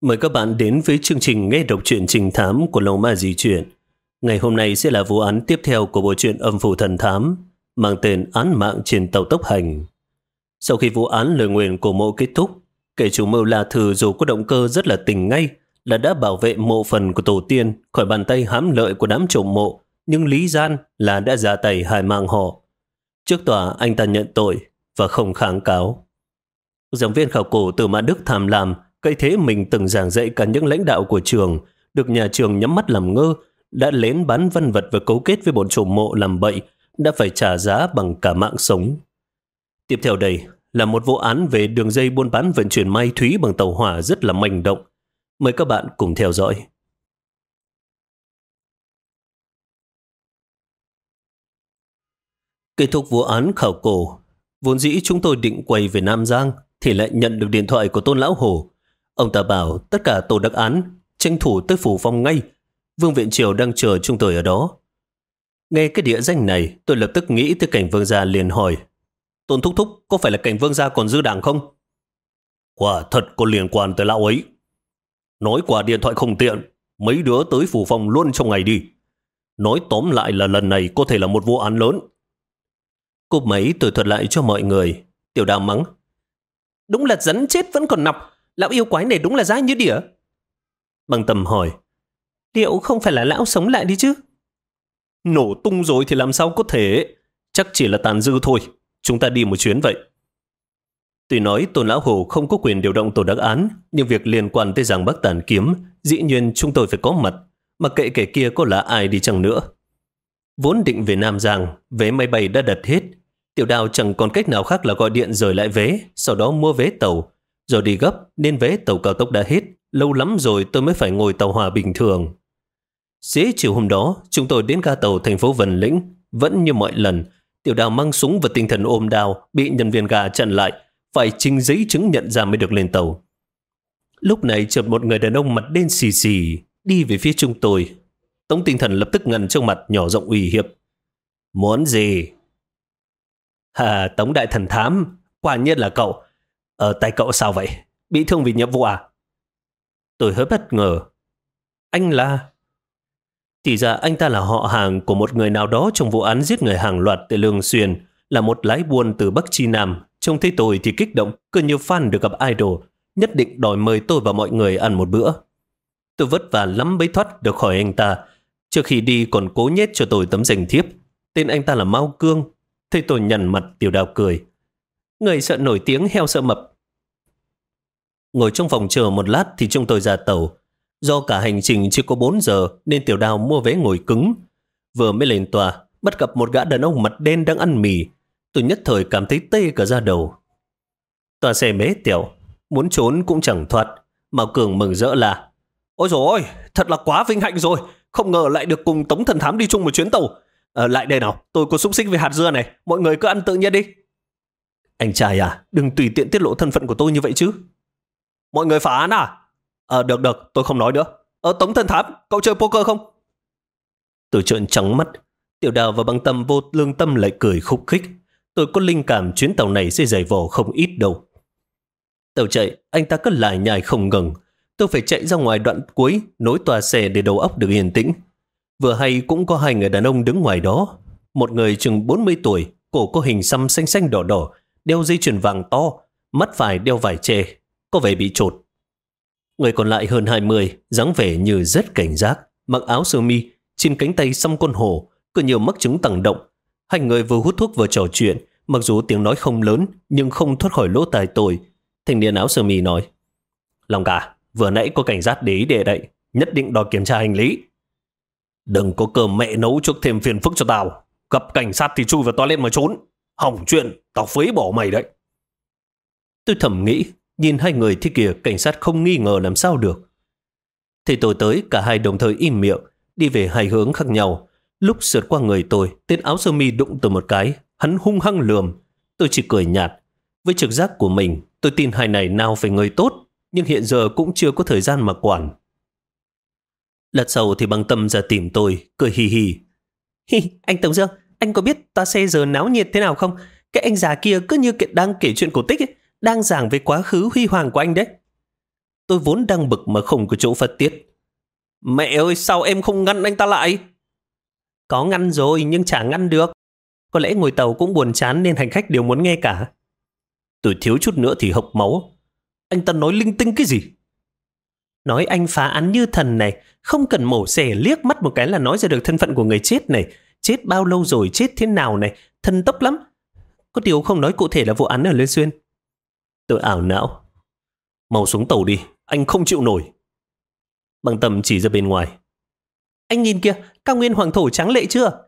Mời các bạn đến với chương trình nghe đọc truyện trinh thám của Long Ma Di Truyện. Ngày hôm nay sẽ là vụ án tiếp theo của bộ truyện Âm Phủ Thần Thám, mang tên Án Mạng Trên Tàu Tốc Hành. Sau khi vụ án lời nguyền của mộ kết thúc, kẻ chủ mưu La Thư dù có động cơ rất là tình ngay là đã bảo vệ mộ phần của tổ tiên khỏi bàn tay hám lợi của đám trộm mộ, nhưng lý gian là đã ra tay hại mạng họ. Trước tòa anh ta nhận tội và không kháng cáo. Giảng viên khảo cổ từ Mã Đức tham lam cây thế mình từng giảng dạy cả những lãnh đạo của trường, được nhà trường nhắm mắt làm ngơ, đã lén bán văn vật và cấu kết với bọn trộm mộ làm bậy, đã phải trả giá bằng cả mạng sống. Tiếp theo đây là một vụ án về đường dây buôn bán vận chuyển mai thúy bằng tàu hỏa rất là manh động. Mời các bạn cùng theo dõi. Kết thúc vụ án khảo cổ, vốn dĩ chúng tôi định quay về Nam Giang thì lại nhận được điện thoại của Tôn Lão Hổ. Ông ta bảo tất cả tổ đặc án tranh thủ tới Phủ Phong ngay. Vương Viện Triều đang chờ chúng tôi ở đó. Nghe cái địa danh này, tôi lập tức nghĩ tới Cảnh Vương Gia, liền hỏi: Tôn thúc thúc, có phải là Cảnh Vương Gia còn dư đảng không? Quả thật có liên quan tới lão ấy. Nói qua điện thoại không tiện, mấy đứa tới Phủ Phong luôn trong ngày đi. Nói tóm lại là lần này có thể là một vụ án lớn. Cúp máy tôi thuật lại cho mọi người. Tiểu Đào mắng: Đúng là rắn chết vẫn còn nọc, lão yêu quái này đúng là dai như đỉa. Băng Tâm hỏi: Liệu không phải là lão sống lại đi chứ? Nổ tung rồi thì làm sao có thể, chắc chỉ là tàn dư thôi. Chúng ta đi một chuyến vậy. Tuy nói Tôn Lão Hổ không có quyền điều động tổ đặc án, nhưng việc liên quan tới Giang Bắc Tản Kiếm, dĩ nhiên chúng tôi phải có mặt, mặc kệ kẻ kia có là ai đi chăng nữa. Vốn định về Nam Giang, vé máy bay đã đặt hết. Tiểu Đào chẳng còn cách nào khác là gọi điện rời lại vé, sau đó mua vé tàu. Rồi đi gấp nên vé tàu cao tốc đã hết. Lâu lắm rồi tôi mới phải ngồi tàu hỏa bình thường. Xế chiều hôm đó, chúng tôi đến ga tàu thành phố Vân Lĩnh. Vẫn như mọi lần, Tiểu Đào mang súng và tinh thần ôm đao, bị nhân viên ga chặn lại, phải trình giấy chứng nhận ra mới được lên tàu. Lúc này chợt một người đàn ông mặt đen xì xì đi về phía chúng tôi. Tống Tinh Thần lập tức ngăn trong mặt, nhỏ giọng uy hiếp: Muốn gì? Tống đại thần thám, quả nhiên là cậu. Tay cậu sao vậy? Bị thương vì nhiệm vụ à? Tôi hơi bất ngờ. Anh là... Thì ra anh ta là họ hàng của một người nào đó trong vụ án giết người hàng loạt tại Lương Xuyên, là một lái buôn từ Bắc Chi Nam. Trông thấy tôi thì kích động, cứ như fan được gặp idol, nhất định đòi mời tôi và mọi người ăn một bữa. Tôi vất vả lắm mới thoát được khỏi anh ta. Trước khi đi còn cố nhét cho tôi tấm danh thiếp. Tên anh ta là Mao Cương. Thấy tôi nhăn mặt, Tiểu Đào cười: Người sợ nổi tiếng, heo sợ mập. Ngồi trong phòng chờ một lát thì chúng tôi ra tàu. Do cả hành trình chỉ có 4 giờ nên Tiểu Đào mua vé ngồi cứng. Vừa mới lên tòa, bắt gặp một gã đàn ông mặt đen đang ăn mì. Tôi nhất thời cảm thấy tê cả da đầu. Tòa xe mé tẹo, muốn trốn cũng chẳng thoát. Mao Cường mừng rỡ là: Ôi dồi ôi, thật là quá vinh hạnh rồi. Không ngờ lại được cùng Tống thần thám đi chung một chuyến tàu. Lại đây nào, tôi có xúc xích với hạt dưa này. Mọi người cứ ăn tự nhiên đi. Anh trai à, đừng tùy tiện tiết lộ thân phận của tôi như vậy chứ. Mọi người phá án à? Được, tôi không nói nữa. Tống thần thám, cậu chơi poker không? Tôi trợn trắng mắt. Tiểu Đào và Băng Tâm vô lương tâm lại cười khúc khích. Tôi có linh cảm chuyến tàu này sẽ dày vò không ít đâu. Tàu chạy, anh ta cứ lải nhải không ngừng. Tôi phải chạy ra ngoài đoạn cuối, nối tòa xe để đầu óc được yên tĩnh. Vừa hay cũng có hai người đàn ông đứng ngoài đó. Một người chừng 40 tuổi, cổ có hình xăm xanh xanh đỏ đỏ, đeo dây chuyền vàng to, mắt phải đeo vải tre, có vẻ bị chột. Người còn lại hơn 20, dáng vẻ như rất cảnh giác, mặc áo sơ mi, trên cánh tay xăm con hổ, cứ nhiều mắc chứng tăng động. Hai người vừa hút thuốc vừa trò chuyện, mặc dù tiếng nói không lớn nhưng không thoát khỏi lỗ tai tôi. Thanh niên áo sơ mi nói: Long ca, vừa nãy có cảnh sát để ý để đậy, nhất định đòi kiểm tra hành lý. Đừng có cơm mẹ nấu chuốc thêm phiền phức cho tao. Gặp cảnh sát thì chui vào toilet mà trốn. Hỏng chuyện, tao phế bỏ mày đấy. Tôi thầm nghĩ, nhìn hai người thế kia cảnh sát không nghi ngờ làm sao được. Thì tôi tới, cả hai đồng thời im miệng, đi về hai hướng khác nhau. Lúc sượt qua người tôi, tên áo sơ mi đụng tôi một cái, hắn hung hăng lườm. Tôi chỉ cười nhạt. Với trực giác của mình, tôi tin hai này nào phải người tốt, nhưng hiện giờ cũng chưa có thời gian mà quản. Lát sau thì Băng Tâm ra tìm tôi, cười hì hì. Anh Tống Dương, anh có biết toa xe giờ náo nhiệt thế nào không? Cái anh già kia cứ như đang kể chuyện cổ tích ấy, đang giảng về quá khứ huy hoàng của anh đấy. Tôi vốn đang bực mà không có chỗ phát tiết. Mẹ ơi, sao em không ngăn anh ta lại? Có ngăn rồi nhưng chả ngăn được. Có lẽ ngồi tàu cũng buồn chán nên hành khách đều muốn nghe cả. Tôi thiếu chút nữa thì hộc máu. Anh ta nói linh tinh cái gì? Nói anh phá án như thần này, không cần mổ xẻ liếc mắt một cái là nói ra được thân phận của người chết này. Chết bao lâu rồi, chết thế nào này, thần tốc lắm. Có điều không nói cụ thể là vụ án ở Lê Xuyên. Tôi ảo não. Mau xuống tàu đi, anh không chịu nổi. Bằng Tâm chỉ ra bên ngoài. Anh nhìn kìa, cao nguyên hoàng thổ tráng lệ chưa?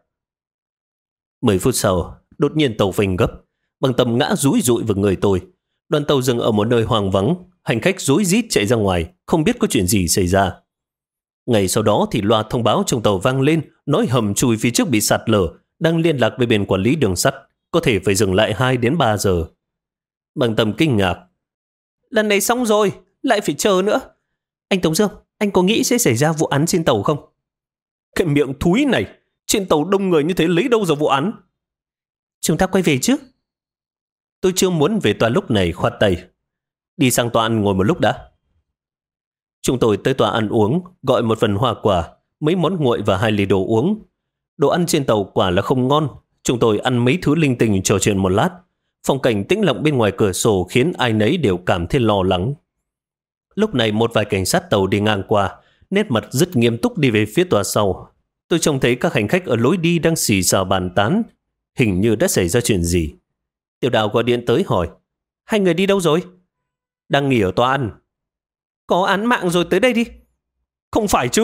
10 phút sau, đột nhiên tàu phanh gấp. Bằng Tâm ngã rúi rụi vào người tôi. Đoàn tàu dừng ở một nơi hoang vắng. Hành khách rối rít chạy ra ngoài, không biết có chuyện gì xảy ra. Ngày sau đó thì loa thông báo trong tàu vang lên, nói hầm chui phía trước bị sạt lở, đang liên lạc với bên quản lý đường sắt, có thể phải dừng lại 2 đến 3 giờ. Bằng Tâm kinh ngạc. Lần này xong rồi, lại phải chờ nữa. Anh Tống Dương, anh có nghĩ sẽ xảy ra vụ án trên tàu không? Cái miệng thúi này, trên tàu đông người như thế lấy đâu ra vụ án? Chúng ta quay về chứ? Tôi chưa muốn về tòa lúc này, khoát tay. Đi sang tòa ăn ngồi một lúc đã. Chúng tôi tới tòa ăn uống, gọi một phần hoa quả, mấy món nguội và 2 ly đồ uống. Đồ ăn trên tàu quả là không ngon. Chúng tôi ăn mấy thứ linh tinh trò chuyện một lát. Phong cảnh tĩnh lặng bên ngoài cửa sổ khiến ai nấy đều cảm thấy lo lắng. Lúc này một vài cảnh sát tàu đi ngang qua, nét mặt rất nghiêm túc đi về phía tòa sau. Tôi trông thấy các hành khách ở lối đi đang xì xào bàn tán. Hình như đã xảy ra chuyện gì. Tiểu Đào gọi điện tới hỏi. Hai người đi đâu rồi? Đang nghỉ ở tòa ăn. Có án mạng rồi, tới đây đi. Không phải chứ?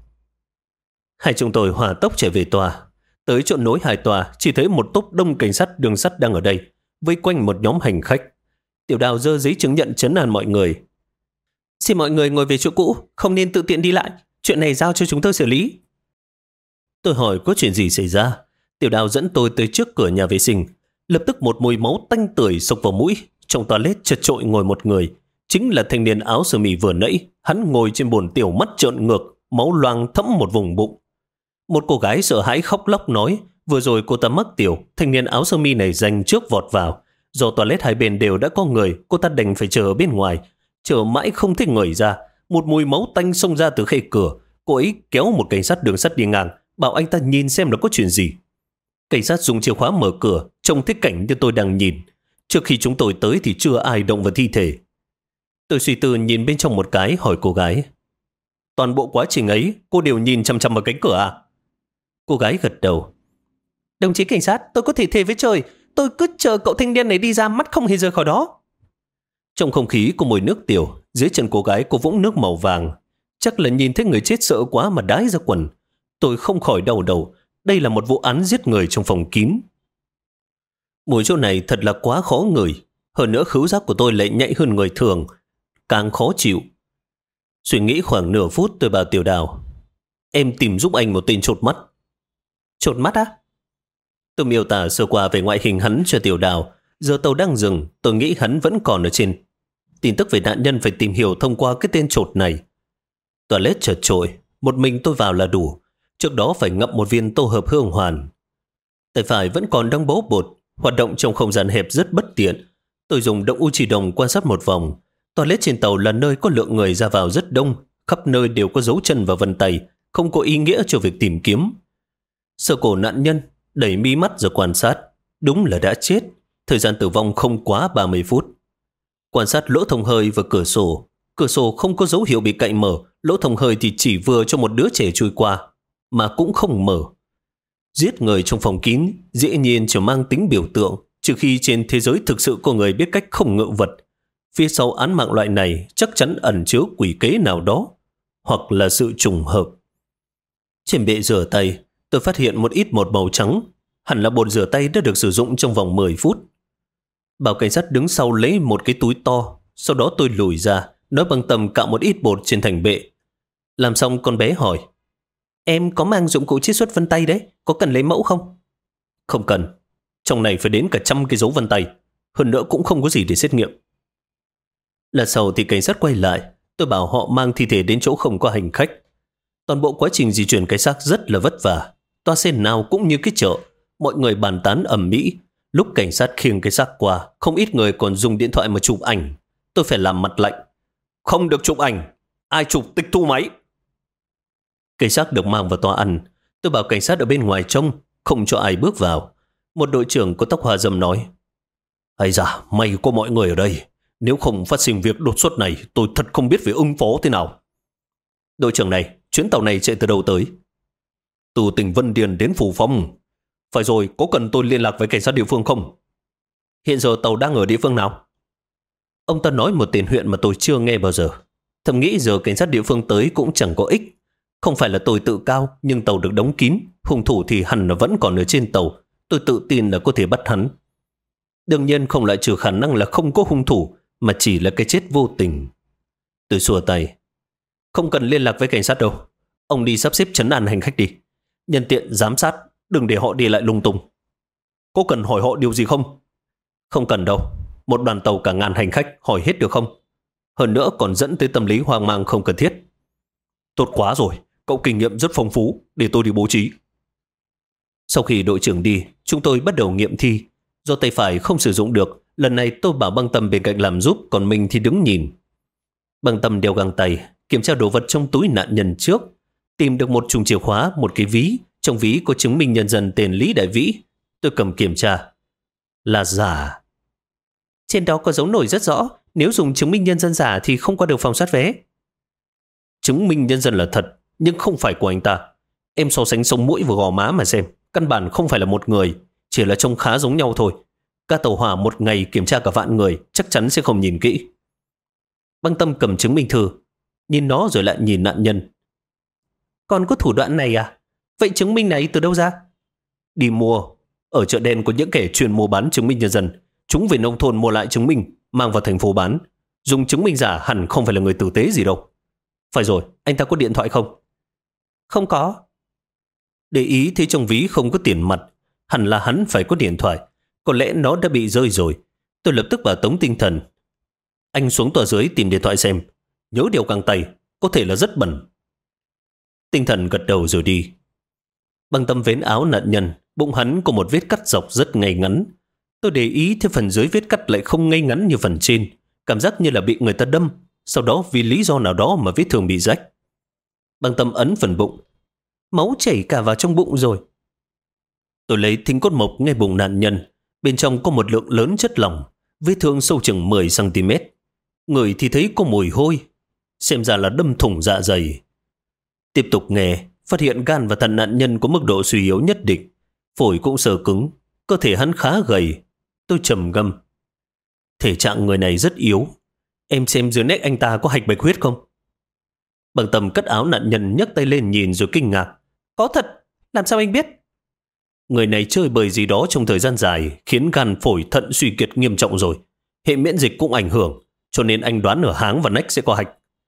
Hai chúng tôi hỏa tốc chạy về tòa. Tới chỗ nối hai tòa, chỉ thấy một tốp đông cảnh sát đường sắt đang ở đây, vây quanh một nhóm hành khách. Tiểu Đào giơ giấy chứng nhận trấn an mọi người. Xin mọi người ngồi về chỗ cũ, không nên tự tiện đi lại. Chuyện này giao cho chúng tôi xử lý. Tôi hỏi có chuyện gì xảy ra. Tiểu Đào dẫn tôi tới trước cửa nhà vệ sinh. Lập tức một mùi máu tanh tưởi xộc vào mũi. Trong toilet chật chội ngồi một người. Chính là thanh niên áo sơ mi vừa nãy. Hắn ngồi trên bồn tiểu, mắt trợn ngược, máu loang thấm một vùng bụng. Một cô gái sợ hãi khóc lóc nói, vừa rồi cô ta mắc tiểu, thanh niên áo sơ mi này giành trước vọt vào. Do toilet hai bên đều đã có người, cô ta đành phải chờ ở bên ngoài. Chờ mãi không thấy người ra, một mùi máu tanh xông ra từ khe cửa. Cô ấy kéo một cảnh sát đường sắt đi ngang, bảo anh ta nhìn xem là có chuyện gì. Cảnh sát dùng chìa khóa mở cửa, trông thấy cảnh như tôi đang nhìn. Trước khi chúng tôi tới thì chưa ai động vào thi thể. Tôi suy tư nhìn bên trong một cái, hỏi cô gái. Toàn bộ quá trình ấy, cô đều nhìn chăm chăm vào cánh cửa à? Cô gái gật đầu. Đồng chí cảnh sát, tôi có thể thề với trời, tôi cứ chờ cậu thanh niên này đi ra, mắt không hề rời khỏi đó. Trong không khí có mùi nước tiểu, dưới chân cô gái có vũng nước màu vàng. Chắc là nhìn thấy người chết sợ quá mà đái ra quần. Tôi không khỏi đau đầu. Đây là một vụ án giết người trong phòng kín. Mùi chỗ này thật là quá khó ngửi. Hơn nữa khứu giác của tôi lại nhạy hơn người thường, càng khó chịu. Suy nghĩ khoảng nửa phút, tôi bảo Tiểu Đào. Em tìm giúp anh một tên chột mắt. Chột mắt á? Tôi miêu tả sơ qua về ngoại hình hắn cho Tiểu Đào. Giờ tàu đang dừng, tôi nghĩ hắn vẫn còn ở trên. Tin tức về nạn nhân phải tìm hiểu thông qua cái tên chột này. Toilet chật chội, một mình tôi vào là đủ. Trước đó phải ngậm một viên tô hợp hương hoàn. Tay phải vẫn còn đang bó bột, hoạt động trong không gian hẹp rất bất tiện. Tôi dùng động u chỉ đồng quan sát một vòng. Toilet trên tàu là nơi có lượng người ra vào rất đông, khắp nơi đều có dấu chân và vân tay, không có ý nghĩa cho việc tìm kiếm. Sơ cổ nạn nhân, đẩy mí mắt rồi quan sát. Đúng là đã chết. Thời gian tử vong không quá 30 phút. Quan sát lỗ thông hơi và cửa sổ. Cửa sổ không có dấu hiệu bị cạy mở, lỗ thông hơi thì chỉ vừa cho một đứa trẻ chui qua, mà cũng không mở. Giết người trong phòng kín dĩ nhiên chỉ mang tính biểu tượng, trừ khi trên thế giới thực sự có người biết cách không ngự vật. Phía sau án mạng loại này chắc chắn ẩn chứa quỷ kế nào đó, hoặc là sự trùng hợp. Trên bệ rửa tay, tôi phát hiện một ít bột màu trắng, hẳn là bột rửa tay đã được sử dụng trong vòng 10 phút. Bảo cảnh sát đứng sau lấy một cái túi to, sau đó tôi lùi ra, nói bằng tầm cạo một ít bột trên thành bệ. Làm xong con bé hỏi, em có mang dụng cụ chiết xuất vân tay đấy, có cần lấy mẫu không? Không cần, trong này phải đến cả 100 cái dấu vân tay, hơn nữa cũng không có gì để xét nghiệm. Lần sau thì cảnh sát quay lại, tôi bảo họ mang thi thể đến chỗ không có hành khách. Toàn bộ quá trình di chuyển cái xác rất là vất vả, toa xe nào cũng như cái chợ, mọi người bàn tán ầm ĩ. Lúc cảnh sát khiêng cái xác qua, không ít người còn dùng điện thoại mà chụp ảnh. Tôi phải làm mặt lạnh. Không được chụp ảnh. Ai chụp tịch thu máy. Cảnh sát được mang vào tòa ăn. Tôi bảo cảnh sát ở bên ngoài trông, không cho ai bước vào. Một đội trưởng có tóc hoa râm nói, hay da, may có mọi người ở đây. Nếu không phát sinh việc đột xuất này, tôi thật không biết phải ứng phó thế nào. Đội trưởng này, chuyến tàu này chạy từ đâu tới? Từ tỉnh Vân Điền đến Phủ Phong. Phải rồi, có cần tôi liên lạc với cảnh sát địa phương không? Hiện giờ tàu đang ở địa phương nào? Ông ta nói một tên huyện mà tôi chưa nghe bao giờ. Thầm nghĩ giờ cảnh sát địa phương tới cũng chẳng có ích. Không phải là tôi tự cao, nhưng tàu được đóng kín. Hung thủ thì hẳn là vẫn còn ở trên tàu. Tôi tự tin là có thể bắt hắn. Đương nhiên không loại trừ khả năng là không có hung thủ, mà chỉ là cái chết vô tình. Tôi xua tay. Không cần liên lạc với cảnh sát đâu. Ông đi sắp xếp trấn an hành khách đi. Nhân tiện giám sát, đừng để họ đi lại lung tung. Có cần hỏi họ điều gì không? Không cần đâu. Một đoàn tàu cả ngàn hành khách hỏi hết được không? Hơn nữa còn dẫn tới tâm lý hoang mang không cần thiết. Tốt quá rồi, cậu kinh nghiệm rất phong phú, để tôi đi bố trí. Sau khi đội trưởng đi, chúng tôi bắt đầu nghiệm thi. Do tay phải không sử dụng được, lần này tôi bảo Băng Tâm bên cạnh làm giúp, còn mình thì đứng nhìn. Băng Tâm đeo găng tay, kiểm tra đồ vật trong túi nạn nhân trước. Tìm được một chùm chìa khóa, một cái ví. Trong ví có chứng minh nhân dân tên Lý Đại Vĩ. Tôi cầm kiểm tra. Là giả. Trên đó có dấu nổi rất rõ. Nếu dùng chứng minh nhân dân giả thì không qua được phòng soát vé. Chứng minh nhân dân là thật, nhưng không phải của anh ta. Em so sánh sống mũi và gò má mà xem. Căn bản không phải là một người, chỉ là trông khá giống nhau thôi. Các tàu hỏa một ngày kiểm tra cả vạn người, chắc chắn sẽ không nhìn kỹ. Băng Tâm cầm chứng minh thư, nhìn nó rồi lại nhìn nạn nhân. Còn có thủ đoạn này à? Vậy chứng minh này từ đâu ra? Đi mua. Ở chợ đen có những kẻ chuyên mua bán chứng minh nhân dân. Chúng về nông thôn mua lại chứng minh, mang vào thành phố bán. Dùng chứng minh giả hẳn không phải là người tử tế gì đâu. Phải rồi, anh ta có điện thoại không? Không có. Để ý thấy trong ví không có tiền mặt, hẳn là hắn phải có điện thoại. Có lẽ nó đã bị rơi rồi. Tôi lập tức bảo Tống Tinh Thần. Anh xuống tòa dưới tìm điện thoại xem. Nhớ đeo găng tay, có thể là rất bẩn. Tinh Thần gật đầu rồi đi. Băng Tâm vén áo nạn nhân, bụng hắn có một vết cắt dọc rất ngay ngắn. Tôi để ý thấy phần dưới vết cắt lại không ngay ngắn như phần trên. Cảm giác như là bị người ta đâm. Sau đó vì lý do nào đó mà vết thương bị rách. Băng Tâm ấn phần bụng. Máu chảy cả vào trong bụng rồi. Tôi lấy thính cốt mộc ngay bụng nạn nhân. Bên trong có một lượng lớn chất lỏng. Vết thương sâu chừng 10 cm. Người thì thấy có mùi hôi. Xem ra là đâm thủng dạ dày. Tiếp tục nghe, phát hiện gan và thận nạn nhân có mức độ suy yếu nhất định. Phổi cũng sờ cứng. Cơ thể hắn khá gầy. Tôi trầm ngâm. Thể trạng người này rất yếu. Em xem dưới nách anh ta có hạch bạch huyết không? Băng Tâm cất áo nạn nhân, nhấc tay lên nhìn rồi kinh ngạc. Có thật, làm sao anh biết? Người này chơi bời gì đó trong thời gian dài, khiến gan phổi thận suy kiệt nghiêm trọng rồi. Hệ miễn dịch cũng ảnh hưởng, cho nên anh đoán ở háng và nách sẽ có hạch.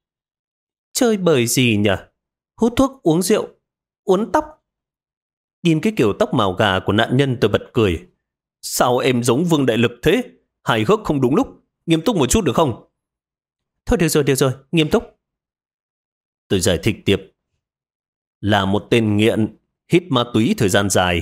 Chơi bời gì nhỉ? Hút thuốc, uống rượu, uốn tóc. Nhìn cái kiểu tóc màu gà của nạn nhân tôi bật cười. Sao em giống Vương Đại Lực thế? Hài hước không đúng lúc. Nghiêm túc một chút được không? Thôi được rồi, nghiêm túc. Tôi giải thích tiếp. Là một tên nghiện, hít ma túy thời gian dài.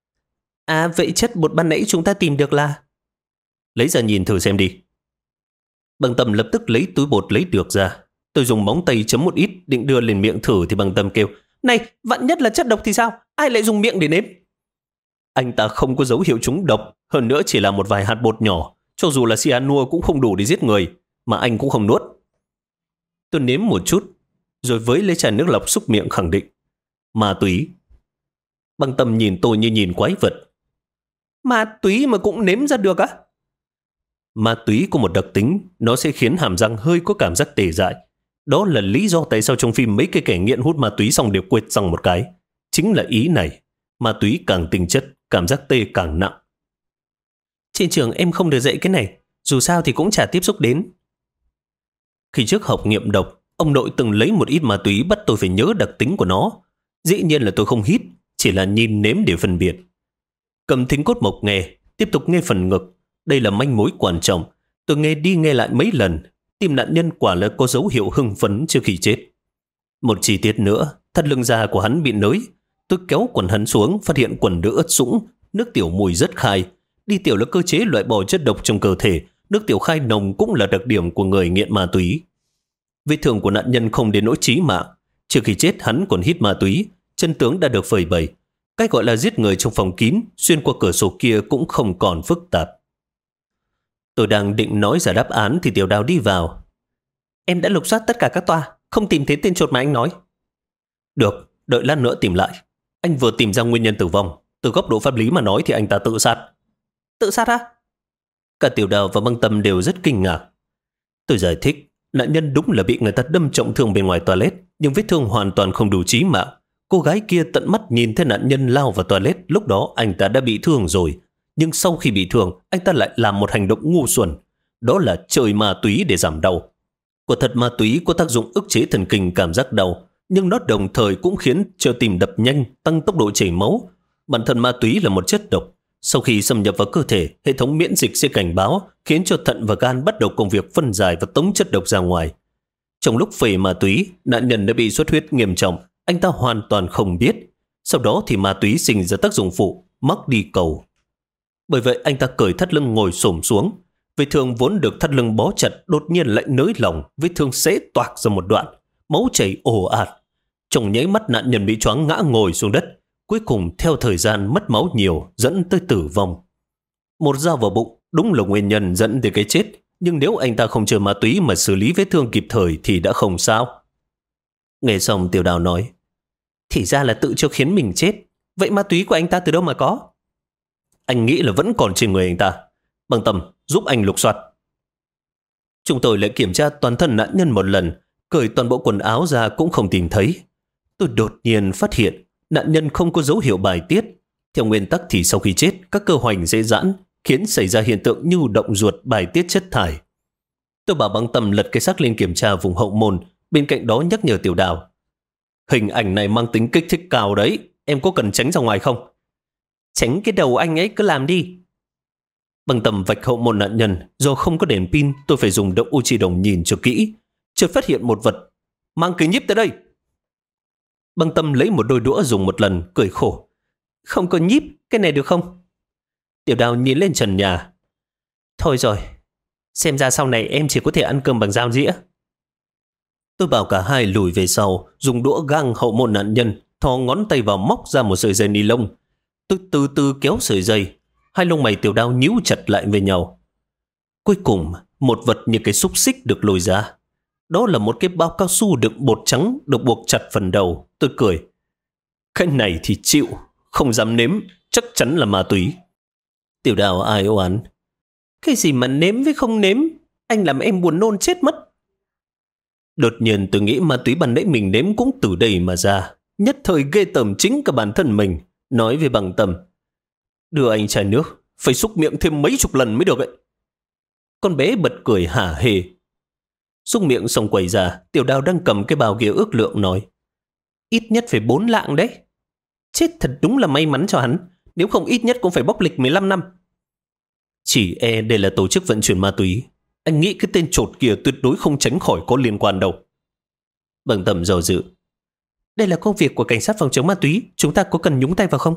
À vậy chất bột ban nãy chúng ta tìm được là... Lấy ra nhìn thử xem đi. Băng Tâm lập tức lấy túi bột lấy được ra. Tôi dùng móng tay chấm một ít định đưa lên miệng thử thì Băng Tâm kêu. Này, vạn nhất là chất độc thì sao? Ai lại dùng miệng để nếm? Anh ta không có dấu hiệu trúng độc. Hơn nữa chỉ là một vài hạt bột nhỏ. Cho dù là cyanua cũng không đủ để giết người. Mà anh cũng không nuốt. Tôi nếm một chút. Rồi với lấy chai nước lọc xúc miệng khẳng định. Ma túy. Băng Tâm nhìn tôi như nhìn quái vật. Ma túy mà cũng nếm ra được á? Ma túy có một đặc tính. Nó sẽ khiến hàm răng hơi có cảm giác tê dại. Đó là lý do tại sao trong phim mấy cái kẻ nghiện hút ma túy xong đều quệt răng một cái. Chính là ý này. Ma túy càng tinh chất, cảm giác tê càng nặng. Trên trường em không được dạy cái này. Dù sao thì cũng chả tiếp xúc đến. Khi trước học nghiệm độc, ông nội từng lấy một ít ma túy bắt tôi phải nhớ đặc tính của nó. Dĩ nhiên là tôi không hít, chỉ là nhìn nếm để phân biệt. Cầm thính cốt mộc nghe, tiếp tục nghe phần ngực. Đây là manh mối quan trọng. Tôi nghe đi nghe lại mấy lần. Tim nạn nhân quả là có dấu hiệu hưng phấn trước khi chết. Một chi tiết nữa, thắt lưng da của hắn bị nới. Tôi kéo quần hắn xuống, phát hiện quần đỡ ướt sũng, nước tiểu mùi rất khai. Đi tiểu là cơ chế loại bỏ chất độc trong cơ thể. Nước tiểu khai nồng cũng là đặc điểm của người nghiện ma túy. Vết thương của nạn nhân không đến nỗi chí mạng. Trước khi chết hắn còn hít ma túy, chân tướng đã được phơi bày. Cái gọi là giết người trong phòng kín, xuyên qua cửa sổ kia cũng không còn phức tạp. Tôi đang định nói ra đáp án thì Tiểu Đào đi vào. Em đã lục soát tất cả các toa, không tìm thấy tên chuột mà anh nói. Được, đợi lát nữa tìm lại. Anh vừa tìm ra nguyên nhân tử vong. Từ góc độ pháp lý mà nói thì anh ta tự sát. Tự sát á? Cả Tiểu Đào và Băng Tâm đều rất kinh ngạc. Tôi giải thích, nạn nhân đúng là bị người ta đâm trọng thương bên ngoài toilet, nhưng vết thương hoàn toàn không đủ chí mạng. Cô gái kia tận mắt nhìn thấy nạn nhân lao vào toilet, lúc đó anh ta đã bị thương rồi. Nhưng sau khi bị thương, anh ta lại làm một hành động ngu xuẩn. Đó là chơi ma túy để giảm đau. Quả thật ma túy có tác dụng ức chế thần kinh cảm giác đau, nhưng nó đồng thời cũng khiến cho tim đập nhanh, tăng tốc độ chảy máu. Bản thân ma túy là một chất độc. Sau khi xâm nhập vào cơ thể, hệ thống miễn dịch sẽ cảnh báo, khiến cho thận và gan bắt đầu công việc phân giải và tống chất độc ra ngoài. Trong lúc phê ma túy, nạn nhân đã bị xuất huyết nghiêm trọng, anh ta hoàn toàn không biết. Sau đó thì ma túy sinh ra tác dụng phụ, mắc đi cầu. Bởi vậy anh ta cởi thắt lưng ngồi xổm xuống. Vết thương vốn được thắt lưng bó chặt đột nhiên lại nới lỏng, vết thương xé toạc ra một đoạn, máu chảy ồ ạt. Trong nháy mắt nạn nhân bị choáng ngã ngồi xuống đất. Cuối cùng theo thời gian mất máu nhiều dẫn tới tử vong. Một dao vào bụng đúng là nguyên nhân dẫn tới cái chết, nhưng nếu anh ta không chơi ma túy mà xử lý vết thương kịp thời thì đã không sao. Nghe xong Tiểu Đào nói, thì ra là tự cho khiến mình chết. Vậy ma túy của anh ta từ đâu mà có? Anh nghĩ là vẫn còn trên người anh ta. Băng Tâm, giúp anh lục soát. Chúng tôi lại kiểm tra toàn thân nạn nhân một lần, cởi toàn bộ quần áo ra cũng không tìm thấy. Tôi đột nhiên phát hiện nạn nhân không có dấu hiệu bài tiết. Theo nguyên tắc thì sau khi chết, các cơ hoành dễ giãn, khiến xảy ra hiện tượng nhu động ruột bài tiết chất thải. Tôi bảo Băng Tâm lật cái xác lên kiểm tra vùng hậu môn, bên cạnh đó nhắc nhở Tiểu Đào. Hình ảnh này mang tính kích thích cao đấy, em có cần tránh ra ngoài không? Tránh cái đầu anh ấy cứ làm đi. Băng Tâm vạch hậu môn nạn nhân, do không có đèn pin, tôi phải dùng động Uchi đồng nhìn cho kỹ. Chợt phát hiện một vật. Mang kính nhíp tới đây. Băng Tâm lấy một đôi đũa dùng một lần, cười khổ. Không có nhíp, cái này được không? Tiểu Đào nhìn lên trần nhà. Thôi rồi, xem ra sau này em chỉ có thể ăn cơm bằng dao dĩa. Tôi bảo cả hai lùi về sau, dùng đũa gang hậu môn nạn nhân, thò ngón tay vào móc ra một sợi dây ni lông. Tôi từ từ kéo sợi dây, hai lông mày Tiểu Đào nhíu chặt lại với nhau. Cuối cùng, một vật như cái xúc xích được lôi ra. Đó là một cái bao cao su đựng bột trắng được buộc chặt phần đầu. Tôi cười. Cái này thì chịu, không dám nếm, chắc chắn là ma túy. Tiểu Đào ai oán. Cái gì mà nếm với không nếm, anh làm em buồn nôn chết mất. Đột nhiên tôi nghĩ ma túy ban nãy mình nếm cũng từ đây mà ra. Nhất thời ghê tởm chính cả bản thân mình. Nói với Băng Tâm. Đưa anh chai nước, phải xúc miệng thêm mấy chục lần mới được ấy. Con bé bật cười hả hê. Xúc miệng xong quay ra, Tiểu Đào đang cầm cái bao kia ước lượng nói. Ít nhất phải 4 lạng đấy. Chết thật đúng là may mắn cho hắn, nếu không ít nhất cũng phải bóc lịch 15 năm. Chỉ đây là tổ chức vận chuyển ma túy. Anh nghĩ cái tên chột kia tuyệt đối không tránh khỏi có liên quan đâu. Băng Tâm dò dự. Đây là công việc của cảnh sát phòng chống ma túy, chúng ta có cần nhúng tay vào không?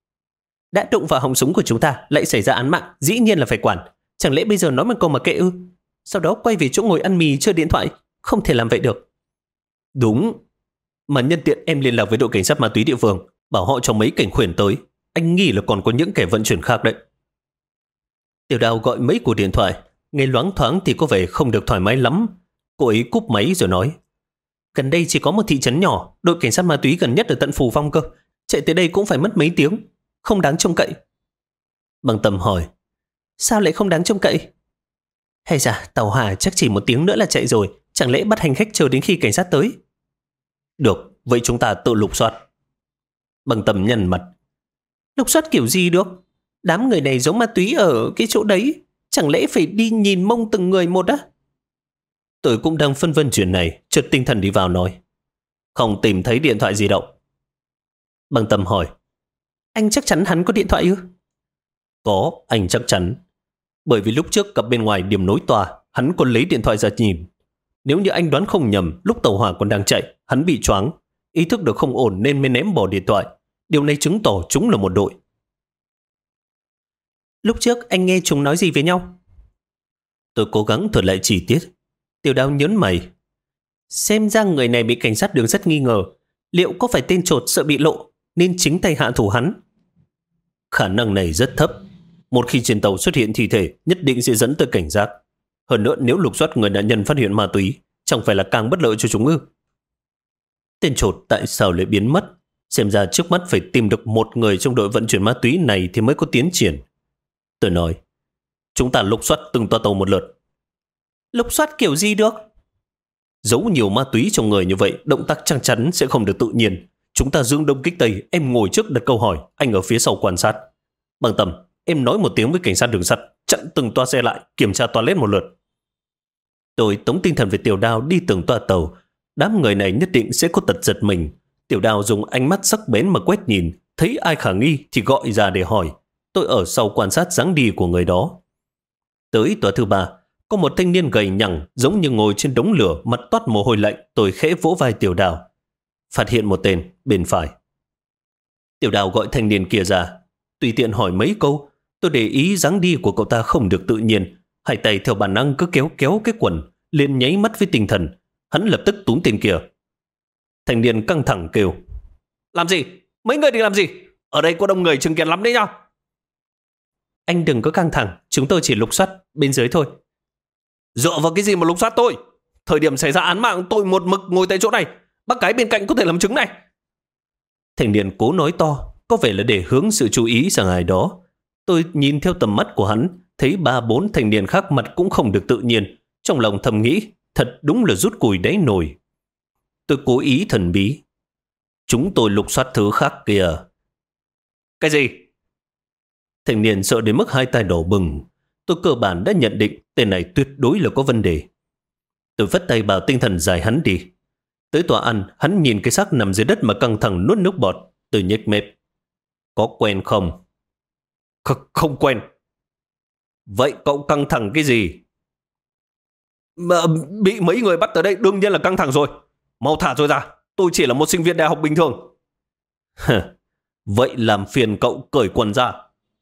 Đã đụng vào họng súng của chúng ta, lại xảy ra án mạng, dĩ nhiên là phải quản. Chẳng lẽ bây giờ nói một câu mà kệ ư? Sau đó quay về chỗ ngồi ăn mì chơi điện thoại, không thể làm vậy được. Đúng, mà nhân tiện em liên lạc với đội cảnh sát ma túy địa phương, bảo họ cho mấy cảnh khuyển tới. Anh nghĩ là còn có những kẻ vận chuyển khác đấy. Tiểu Đào gọi mấy cuộc điện thoại, nghe loáng thoáng thì có vẻ không được thoải mái lắm. Cô ấy cúp máy rồi nói. Gần đây chỉ có một thị trấn nhỏ, đội cảnh sát ma túy gần nhất ở tận Phù Phong cơ. Chạy tới đây cũng phải mất mấy tiếng, không đáng trông cậy. Băng Tâm hỏi. Sao lại không đáng trông cậy? Hay dạ, tàu hỏa chắc chỉ 1 tiếng nữa là chạy rồi, chẳng lẽ bắt hành khách chờ đến khi cảnh sát tới? Được, vậy chúng ta tự lục soát. Băng Tâm nhăn mặt. Lục soát kiểu gì được? Đám người này giống ma túy ở cái chỗ đấy, chẳng lẽ phải đi nhìn mông từng người một á? Tôi cũng đang phân vân chuyện này, chợt tinh thần đi vào nói. Không tìm thấy điện thoại di động. Băng Tâm hỏi. Anh chắc chắn hắn có điện thoại ư? Có, anh chắc chắn. Bởi vì lúc trước cặp bên ngoài điểm nối tòa, hắn còn lấy điện thoại ra nhìn. Nếu như anh đoán không nhầm, lúc tàu hỏa còn đang chạy, hắn bị choáng, ý thức được không ổn nên mới ném bỏ điện thoại. Điều này chứng tỏ chúng là một đội. Lúc trước anh nghe chúng nói gì với nhau? Tôi cố gắng thuật lại chi tiết. Tiểu Đào nhớn mày. Xem ra người này bị cảnh sát đường sắt nghi ngờ. Liệu có phải tên chột sợ bị lộ nên chính tay hạ thủ hắn? Khả năng này rất thấp. Một khi trên tàu xuất hiện thi thể, nhất định sẽ dẫn tới cảnh giác. Hơn nữa, nếu lục soát người nạn nhân phát hiện ma túy, chẳng phải là càng bất lợi cho chúng ư? Tên chột tại sao lại biến mất? Xem ra trước mắt phải tìm được một người trong đội vận chuyển ma túy này thì mới có tiến triển. Tôi nói, chúng ta lục soát từng toa tàu một lượt. Lục soát kiểu gì được? Giấu nhiều ma túy trong người như vậy, động tác chắc chắn sẽ không được tự nhiên. Chúng ta dương đông kích tây, em ngồi trước đặt câu hỏi, anh ở phía sau quan sát. Bằng tầm, em nói một tiếng với cảnh sát đường sắt, chặn từng toa xe lại, kiểm tra toilet một lượt. Tôi tống tinh thần về Tiểu Đao đi từng toa tàu. Đám người này nhất định sẽ có tật giật mình. Tiểu Đao dùng ánh mắt sắc bén mà quét nhìn, thấy ai khả nghi thì gọi ra để hỏi. Tôi ở sau quan sát dáng đi của người đó. Tới toa thứ 3, có một thanh niên gầy nhẳng, giống như ngồi trên đống lửa, mặt toát mồ hôi lạnh. Tôi khẽ vỗ vai Tiểu Đao. Phát hiện một tên bên phải. Tiểu Đao gọi thanh niên kia ra, tùy tiện hỏi mấy câu. Tôi để ý dáng đi của cậu ta không được tự nhiên, hai tay theo bản năng cứ kéo kéo cái quần, liền nháy mắt với tinh thần. Hắn lập tức túm tên kia. Thanh niên căng thẳng kêu, làm gì? Mấy người định làm gì? Ở đây có đông người chứng kiến lắm đấy nhá. Anh đừng có căng thẳng, chúng tôi chỉ lục soát bên dưới thôi. Dựa vào cái gì mà lục soát tôi? Thời điểm xảy ra án mạng tôi một mực ngồi tại chỗ này, bác gái bên cạnh có thể làm chứng này. Thanh niên cố nói to, có vẻ là để hướng sự chú ý sang ai đó. Tôi nhìn theo tầm mắt của hắn, thấy 3-4 thanh niên khác mặt cũng không được tự nhiên. Trong lòng thầm nghĩ, thật đúng là rút củi đáy nồi. Tôi cố ý thần bí. Chúng tôi lục soát thứ khác kìa. Cái gì? Thanh niên sợ đến mức hai tay đỏ bừng. Tôi cơ bản đã nhận định tên này tuyệt đối là có vấn đề. Tôi vất tay bảo tinh thần giải hắn đi. Tới tòa ăn, hắn nhìn cái xác nằm dưới đất mà căng thẳng nuốt nước bọt. Tôi nhếch mép. Có quen không? Không quen. Vậy cậu căng thẳng cái gì? Mà bị mấy người bắt tới đây đương nhiên là căng thẳng rồi. Mau thả tôi ra, tôi chỉ là một sinh viên đại học bình thường. Vậy làm phiền cậu cởi quần ra.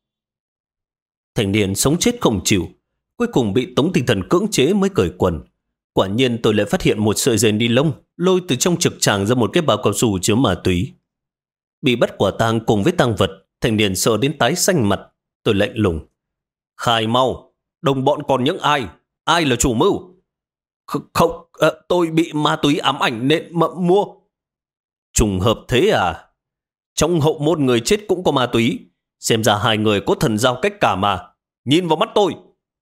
Thanh niên sống chết không chịu, cuối cùng bị tống tinh thần cưỡng chế mới cởi quần. Quả nhiên tôi lại phát hiện một sợi dây ni lông lôi từ trong trực tràng ra một cái bao cao su chứa ma túy. Bị bắt quả tang cùng với tang vật, thanh niên sợ đến tái xanh mặt. Tôi lạnh lùng. Khai mau, đồng bọn còn những ai? Ai là chủ mưu? Không, tôi bị ma túy ám ảnh nên mua. Trùng hợp thế à? Trong hậu môn người chết cũng có ma túy. Xem ra hai người có thần giao cách cả mà. Nhìn vào mắt tôi.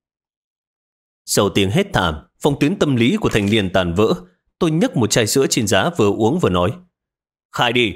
Sau tiếng hét thảm, phong tuyến tâm lý của thanh niên tàn vỡ. Tôi nhấc một chai sữa trên giá vừa uống vừa nói. Khai đi.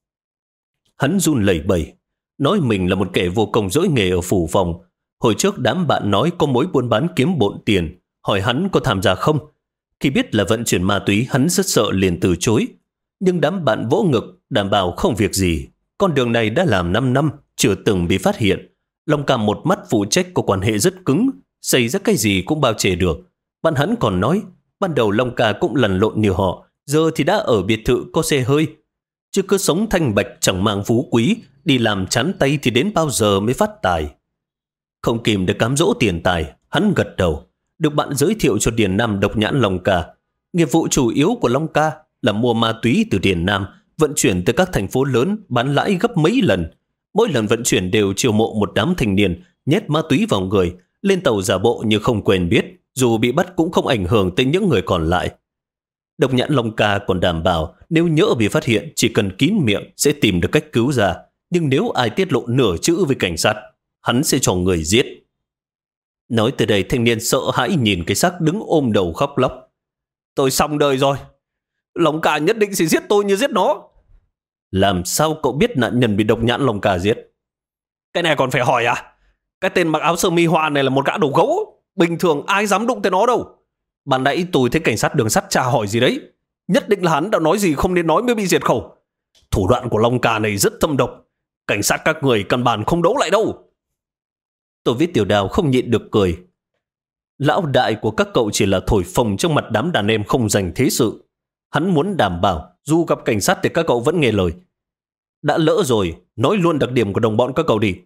Hắn run lẩy bẩy, nói mình là một kẻ vô công dỗi nghề ở phủ phòng. Hồi trước đám bạn nói có mối buôn bán kiếm bộn tiền, hỏi hắn có tham gia không. Khi biết là vận chuyển ma túy, hắn rất sợ liền từ chối. Nhưng đám bạn vỗ ngực, đảm bảo không việc gì. Con đường này đã làm 5 năm, chưa từng bị phát hiện. Long Ca một mắt phụ trách có quan hệ rất cứng, xảy ra cái gì cũng bao che được. Bạn hắn còn nói, ban đầu Long Ca cũng lăn lộn như họ, giờ thì đã ở biệt thự có xe hơi. Chứ cứ sống thanh bạch chẳng mang phú quý, đi làm chán tay thì đến bao giờ mới phát tài. Không kìm được cám dỗ tiền tài, hắn gật đầu. Được bạn giới thiệu cho Điền Nam độc nhãn Long Ca. Nghiệp vụ chủ yếu của Long Ca là mua ma túy từ Điền Nam, vận chuyển tới các thành phố lớn, bán lãi gấp mấy lần. Mỗi lần vận chuyển đều chiêu mộ một đám thanh niên, nhét ma túy vào người, lên tàu giả bộ như không quen biết, dù bị bắt cũng không ảnh hưởng tới những người còn lại. Độc nhãn Long Ca còn đảm bảo nếu nhỡ bị phát hiện chỉ cần kín miệng sẽ tìm được cách cứu ra. Nhưng nếu ai tiết lộ nửa chữ với cảnh sát, hắn sẽ cho người giết. Nói tới đây thanh niên sợ hãi nhìn cái xác đứng ôm đầu khóc lóc. Tôi xong đời rồi. Long Ca nhất định sẽ giết tôi như giết nó. Làm sao cậu biết nạn nhân bị độc nhãn Long Ca giết? Cái này còn phải hỏi à? Cái tên mặc áo sơ mi hoa này là một gã đầu gấu. Bình thường ai dám đụng tới nó đâu. Ban nãy tôi thấy cảnh sát đường sắt tra hỏi gì đấy. Nhất định là hắn đã nói gì không nên nói mới bị diệt khẩu. Thủ đoạn của Long Ca này rất thâm độc. Cảnh sát các người căn bản không đấu lại đâu. Tôi với Tiểu Đào không nhịn được cười. Lão đại của các cậu chỉ là thổi phồng trong mặt đám đàn em không dành thế sự. Hắn muốn đảm bảo dù gặp cảnh sát thì các cậu vẫn nghe lời. Đã lỡ rồi, nói luôn đặc điểm của đồng bọn các cậu đi.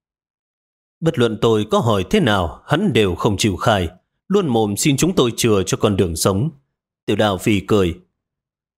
Bất luận tôi có hỏi thế nào, hắn đều không chịu khai, luôn mồm xin chúng tôi chừa cho con đường sống. Tiểu Đào phì cười,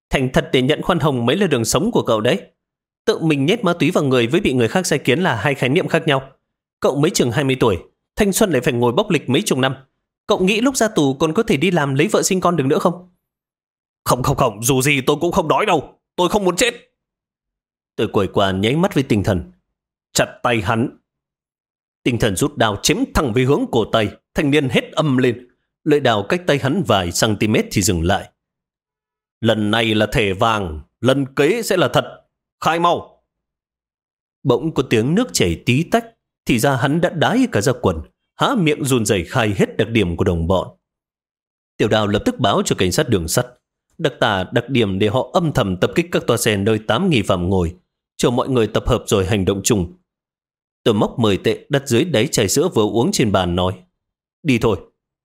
Thành thật để nhận khoan hồng mới là đường sống của cậu đấy. Tự mình nhét ma túy vào người với bị người khác sai khiến là hai khái niệm khác nhau. Cậu mới chừng 20 tuổi, thanh xuân lại phải ngồi bóc lịch mấy chục năm. Cậu nghĩ lúc ra tù còn có thể đi làm lấy vợ sinh con được nữa không? Không, dù gì tôi cũng không đói đâu. Tôi không muốn chết. Tôi quẩy qua nháy mắt với tinh thần. Chặt tay hắn. Tinh thần rút đao chém thẳng về hướng cổ tay. Thanh niên hét âm lên. Lưỡi đao cách tay hắn vài cm thì dừng lại. Lần này là thẻ vàng, lần kế sẽ là thật. Khai mau. Bỗng có tiếng nước chảy tí tách. Thì ra hắn đã đái cả ra quần, há miệng run rẩy khai hết đặc điểm của đồng bọn. Tiểu Đào lập tức báo cho cảnh sát đường sắt, đặc tả đặc điểm để họ âm thầm tập kích các toa xe nơi 8 nghi phạm ngồi, chờ mọi người tập hợp rồi hành động chung. Tôi móc 10 tệ đặt dưới đáy chai sữa vừa uống trên bàn nói, đi thôi.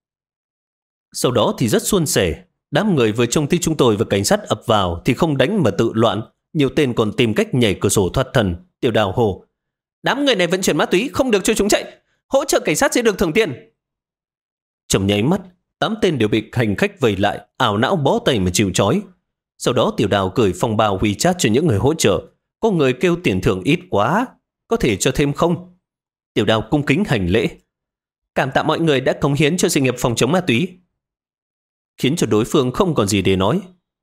Sau đó thì rất suôn sẻ, đám người vừa trông thấy chúng tôi và cảnh sát ập vào thì không đánh mà tự loạn, nhiều tên còn tìm cách nhảy cửa sổ thoát thân. Tiểu Đào hô, đám người này vận chuyển ma túy, không được cho chúng chạy, hỗ trợ cảnh sát sẽ được thưởng tiền. Trong nháy mắt, 8 tên đều bị hành khách vây lại, ảo não bó tay mà chịu trói. Sau đó Tiểu Đào gửi phong bao WeChat cho những người hỗ trợ. Có người kêu tiền thưởng ít quá, có thể cho thêm không? Tiểu Đào cung kính hành lễ, cảm tạ mọi người đã cống hiến cho sự nghiệp phòng chống ma túy, khiến cho đối phương không còn gì để nói.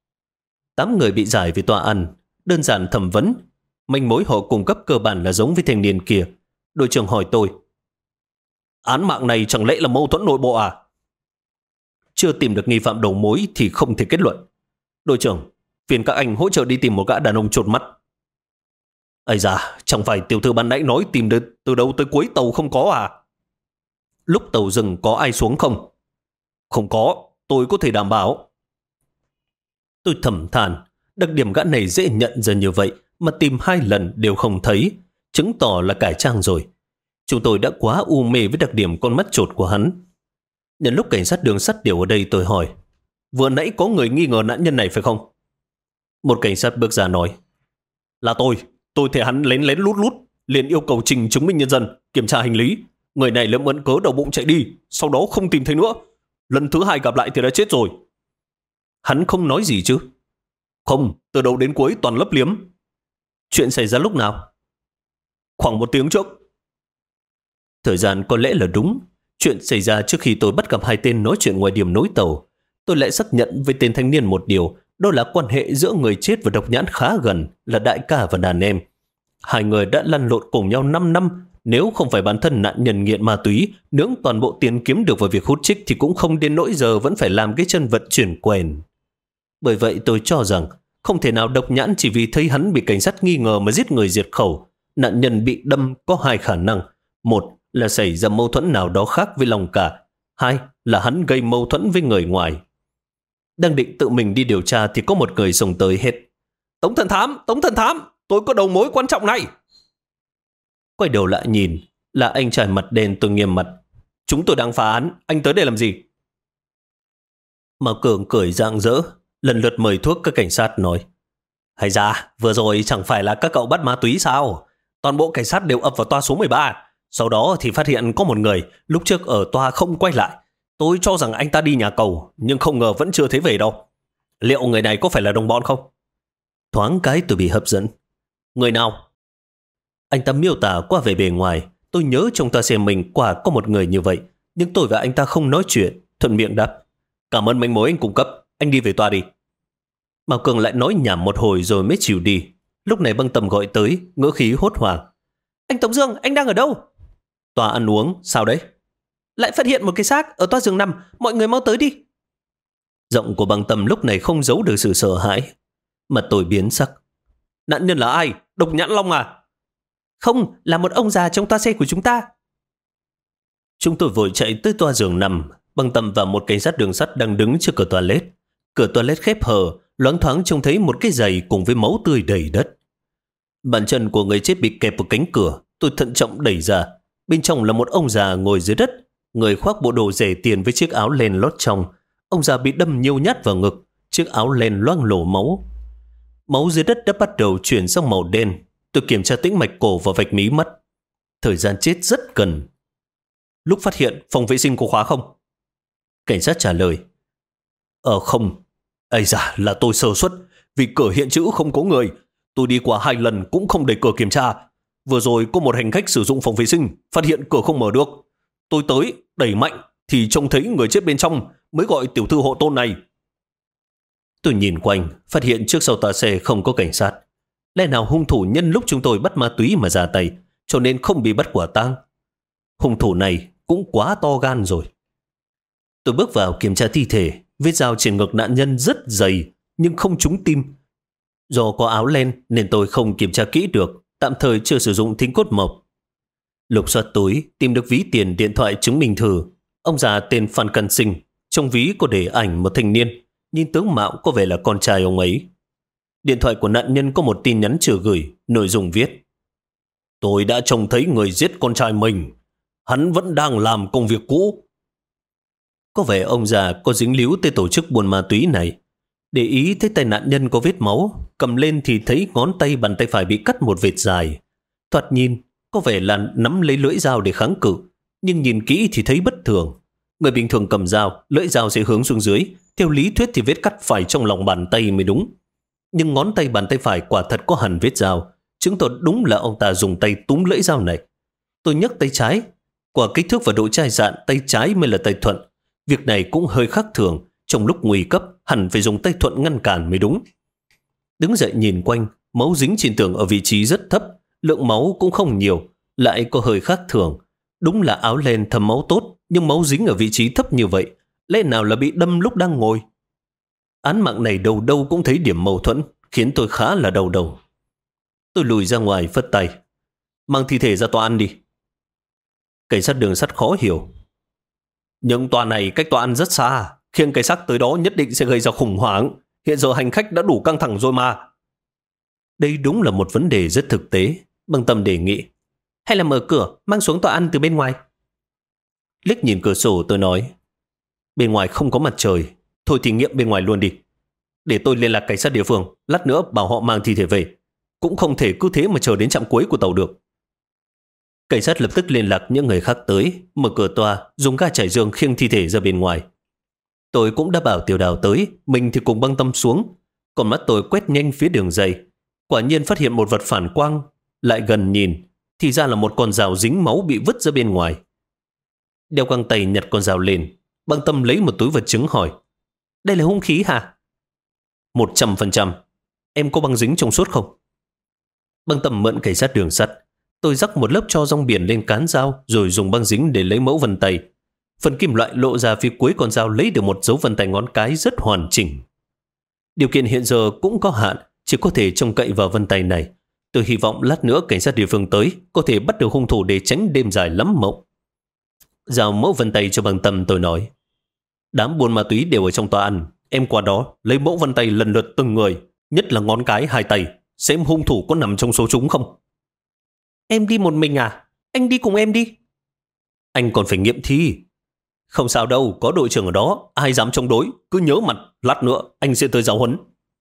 8 người bị giải về tòa ăn, đơn giản thẩm vấn. Manh mối họ cung cấp cơ bản là giống với thanh niên kia. Đội trưởng hỏi tôi, án mạng này chẳng lẽ là mâu thuẫn nội bộ à? Chưa tìm được nghi phạm đầu mối thì không thể kết luận. Đội trưởng, phiền các anh hỗ trợ đi tìm một gã đàn ông chột mắt. Ây da, chẳng phải tiểu thư ban nãy nói tìm được từ đầu tới cuối tàu không có à? Lúc tàu dừng có ai xuống không? Không có, tôi có thể đảm bảo. Tôi thầm than, đặc điểm gã này dễ nhận ra như vậy mà tìm 2 lần đều không thấy, chứng tỏ là cải trang rồi. Chúng tôi đã quá u mê với đặc điểm con mắt chột của hắn. Nhân lúc cảnh sát đường sắt đều ở đây, tôi hỏi, vừa nãy có người nghi ngờ nạn nhân này phải không? Một cảnh sát bước ra nói, là tôi thấy hắn lén lén lút lút, liền yêu cầu trình chứng minh nhân dân, kiểm tra hành lý. Người này lẫm ấn cớ đầu bụng chạy đi, sau đó không tìm thấy nữa. Lần thứ 2 gặp lại thì đã chết rồi. Hắn không nói gì chứ? Không, từ đầu đến cuối toàn lấp liếm. Chuyện xảy ra lúc nào? Khoảng 1 tiếng trước. Thời gian có lẽ là đúng. Chuyện xảy ra trước khi tôi bắt gặp 2 tên nói chuyện ngoài điểm nối tàu. Tôi lại xác nhận với tên thanh niên một điều, đó là quan hệ giữa người chết và độc nhãn khá gần, là đại ca và đàn em. 2 người đã lăn lộn cùng nhau 5 năm. Nếu không phải bản thân nạn nhân nghiện ma túy, nướng toàn bộ tiền kiếm được vào việc hút chích thì cũng không đến nỗi giờ vẫn phải làm cái chân vận chuyển quèn. Bởi vậy tôi cho rằng không thể nào độc nhãn chỉ vì thấy hắn bị cảnh sát nghi ngờ mà giết người diệt khẩu. Nạn nhân bị đâm có 2 khả năng. 1 là xảy ra mâu thuẫn nào đó khác với Long Cả. 2 là hắn gây mâu thuẫn với người ngoài. Đang định tự mình đi điều tra thì có một người xông tới hết. Tống thần thám, tôi có đầu mối quan trọng này. Quay đầu lại nhìn, là anh trai mặt đen. Tôi nghiêm mặt, chúng tôi đang phá án, anh tới đây làm gì? Mao Cường cười rạng rỡ, lần lượt mời thuốc các cảnh sát nói, hay ra, vừa rồi chẳng phải là các cậu bắt ma túy sao? Toàn bộ cảnh sát đều ập vào toa số 13. Sau đó thì phát hiện có một người lúc trước ở toa không quay lại. Tôi cho rằng anh ta đi nhà cầu, nhưng không ngờ vẫn chưa thấy về đâu. Liệu người này có phải là đồng bọn không? Thoáng cái tôi bị hấp dẫn. Người nào? Anh ta miêu tả qua về bề ngoài. Tôi nhớ trong toa xe mình quả có một người như vậy, nhưng tôi và anh ta không nói chuyện. Thuận miệng đáp, cảm ơn manh mối anh cung cấp, anh đi về toa đi. Mao Cường lại nói nhảm một hồi rồi mới chịu đi. Lúc này Băng Tầm gọi tới, ngữ khí hốt hoảng, anh Tống Dương, anh đang ở đâu? Toa ăn uống, sao đấy? Lại phát hiện một cái xác ở toa giường nằm, mọi người mau tới đi. Giọng của Băng Tầm lúc này không giấu được sự sợ hãi. Mặt tôi biến sắc. Nạn nhân là ai? Độc Nhãn Long à? Không, là một ông già trong toa xe của chúng ta. Chúng tôi vội chạy tới toa giường nằm. Băng Tầm và một cảnh sát đường sắt đang đứng trước cửa toilet. Cửa toilet khép hờ, loáng thoáng trông thấy một cái giày cùng với máu tươi đầy đất. Bàn chân của người chết bị kẹp vào cánh cửa. Tôi thận trọng đẩy ra. Bên trong là một ông già ngồi dưới đất. Người khoác bộ đồ rẻ tiền với chiếc áo len lót trong. Ông già bị đâm nhiều nhát vào ngực. Chiếc áo len loang lổ máu. Máu dưới đất đã bắt đầu chuyển sang màu đen. Tôi kiểm tra tĩnh mạch cổ và vạch mí mắt. Thời gian chết rất gần. Lúc phát hiện, phòng vệ sinh có khóa không? Cảnh sát trả lời, không. Ây da, là tôi sơ suất. vì cửa hiện chữ không có người. Tôi đi qua 2 lần cũng không đẩy cửa kiểm tra. Vừa rồi có một hành khách sử dụng phòng vệ sinh, phát hiện cửa không mở được. Tôi tới, đẩy mạnh, thì trông thấy người chết bên trong, mới gọi tiểu thư hộ tôn này. Tôi nhìn quanh, phát hiện trước sau tòa xe không có cảnh sát. Lẽ nào hung thủ nhân lúc chúng tôi bắt ma túy mà ra tay, cho nên không bị bắt quả tang? Hung thủ này cũng quá to gan rồi. Tôi bước vào kiểm tra thi thể, vết dao trên ngực nạn nhân rất dày, nhưng không trúng tim. Do có áo len nên tôi không kiểm tra kỹ được, tạm thời chưa sử dụng thính cốt mộc. Lục soát túi, tìm được ví tiền, điện thoại chứng minh thư. Ông già tên Phan Căn Sinh, trong ví có để ảnh một thanh niên, nhìn tướng mạo có vẻ là con trai ông ấy. Điện thoại của nạn nhân có một tin nhắn chưa gửi, nội dung viết: tôi đã trông thấy người giết con trai mình. Hắn vẫn đang làm công việc cũ. Có vẻ ông già có dính líu tới tổ chức buôn ma túy này. Để ý thấy tay nạn nhân có vết máu, cầm lên thì thấy ngón tay bàn tay phải bị cắt một vệt dài. Thoạt nhìn có vẻ là nắm lấy lưỡi dao để kháng cự, nhưng nhìn kỹ thì thấy bất thường. Người bình thường cầm dao, lưỡi dao sẽ hướng xuống dưới. Theo lý thuyết thì vết cắt phải trong lòng bàn tay mới đúng. Nhưng ngón tay bàn tay phải quả thật có hẳn vết dao, chứng tỏ đúng là ông ta dùng tay túm lưỡi dao này. Tôi nhấc tay trái. Quả kích thước và độ chai dạn, tay trái mới là tay thuận. Việc này cũng hơi khác thường. Trong lúc nguy cấp, hẳn phải dùng tay thuận ngăn cản mới đúng. Đứng dậy nhìn quanh, máu dính trên tường ở vị trí rất thấp. Lượng máu cũng không nhiều, lại có hơi khác thường. Đúng là áo len thấm máu tốt, nhưng máu dính ở vị trí thấp như vậy, lẽ nào là bị đâm lúc đang ngồi? Án mạng này đâu đâu cũng thấy điểm mâu thuẫn, khiến tôi khá là đau đầu. Tôi lùi ra ngoài phất tay: mang thi thể ra tòa ăn đi. Cảnh sát đường sắt khó hiểu: nhưng tòa này cách tòa ăn rất xa, khiêng cái xác tới đó nhất định sẽ gây ra khủng hoảng. Hiện giờ hành khách đã đủ căng thẳng rồi mà. Đây đúng là một vấn đề rất thực tế. Bằng Tâm đề nghị: hay là mở cửa mang xuống tòa ăn từ bên ngoài. Liếc nhìn cửa sổ tôi nói: bên ngoài không có mặt trời, thôi thì nghiệm bên ngoài luôn đi. Để tôi liên lạc cảnh sát địa phương, lát nữa bảo họ mang thi thể về. Cũng không thể cứ thế mà chờ đến trạm cuối của tàu được. Cảnh sát lập tức liên lạc những người khác tới, mở cửa tòa, dùng ga chải giường khiêng thi thể ra bên ngoài. Tôi cũng đã bảo Tiểu Đào tới, mình thì cùng Băng Tâm xuống. Còn mắt tôi quét nhanh phía đường dây, quả nhiên phát hiện một vật phản quang. Lại gần nhìn, thì ra là một con dao dính máu bị vứt ra bên ngoài. Đeo găng tay nhặt con dao lên, Băng Tâm lấy một túi vật chứng hỏi: đây là hung khí hả? 100%. Em có băng dính trong suốt không? Băng Tâm mượn cảnh sát đường sắt. Tôi rắc một lớp tro rong biển lên cán dao, rồi dùng băng dính để lấy mẫu vân tay. Phần kim loại lộ ra phía cuối con dao lấy được một dấu vân tay ngón cái rất hoàn chỉnh. Điều kiện hiện giờ cũng có hạn, chỉ có thể trông cậy vào vân tay này. Tôi hy vọng lát nữa cảnh sát địa phương tới có thể bắt được hung thủ để tránh đêm dài lắm mộng. Giao mẫu vân tay cho Băng Tâm, tôi nói: đám buôn ma túy đều ở trong tòa ăn. Em qua đó lấy mẫu vân tay lần lượt từng người, nhất là ngón cái, 2 tay, xem hung thủ có nằm trong số chúng không. Em đi một mình à? Anh đi cùng em đi. Anh còn phải nghiệm thi. Không sao đâu, có đội trưởng ở đó, ai dám chống đối, cứ nhớ mặt, lát nữa anh sẽ tới giáo huấn.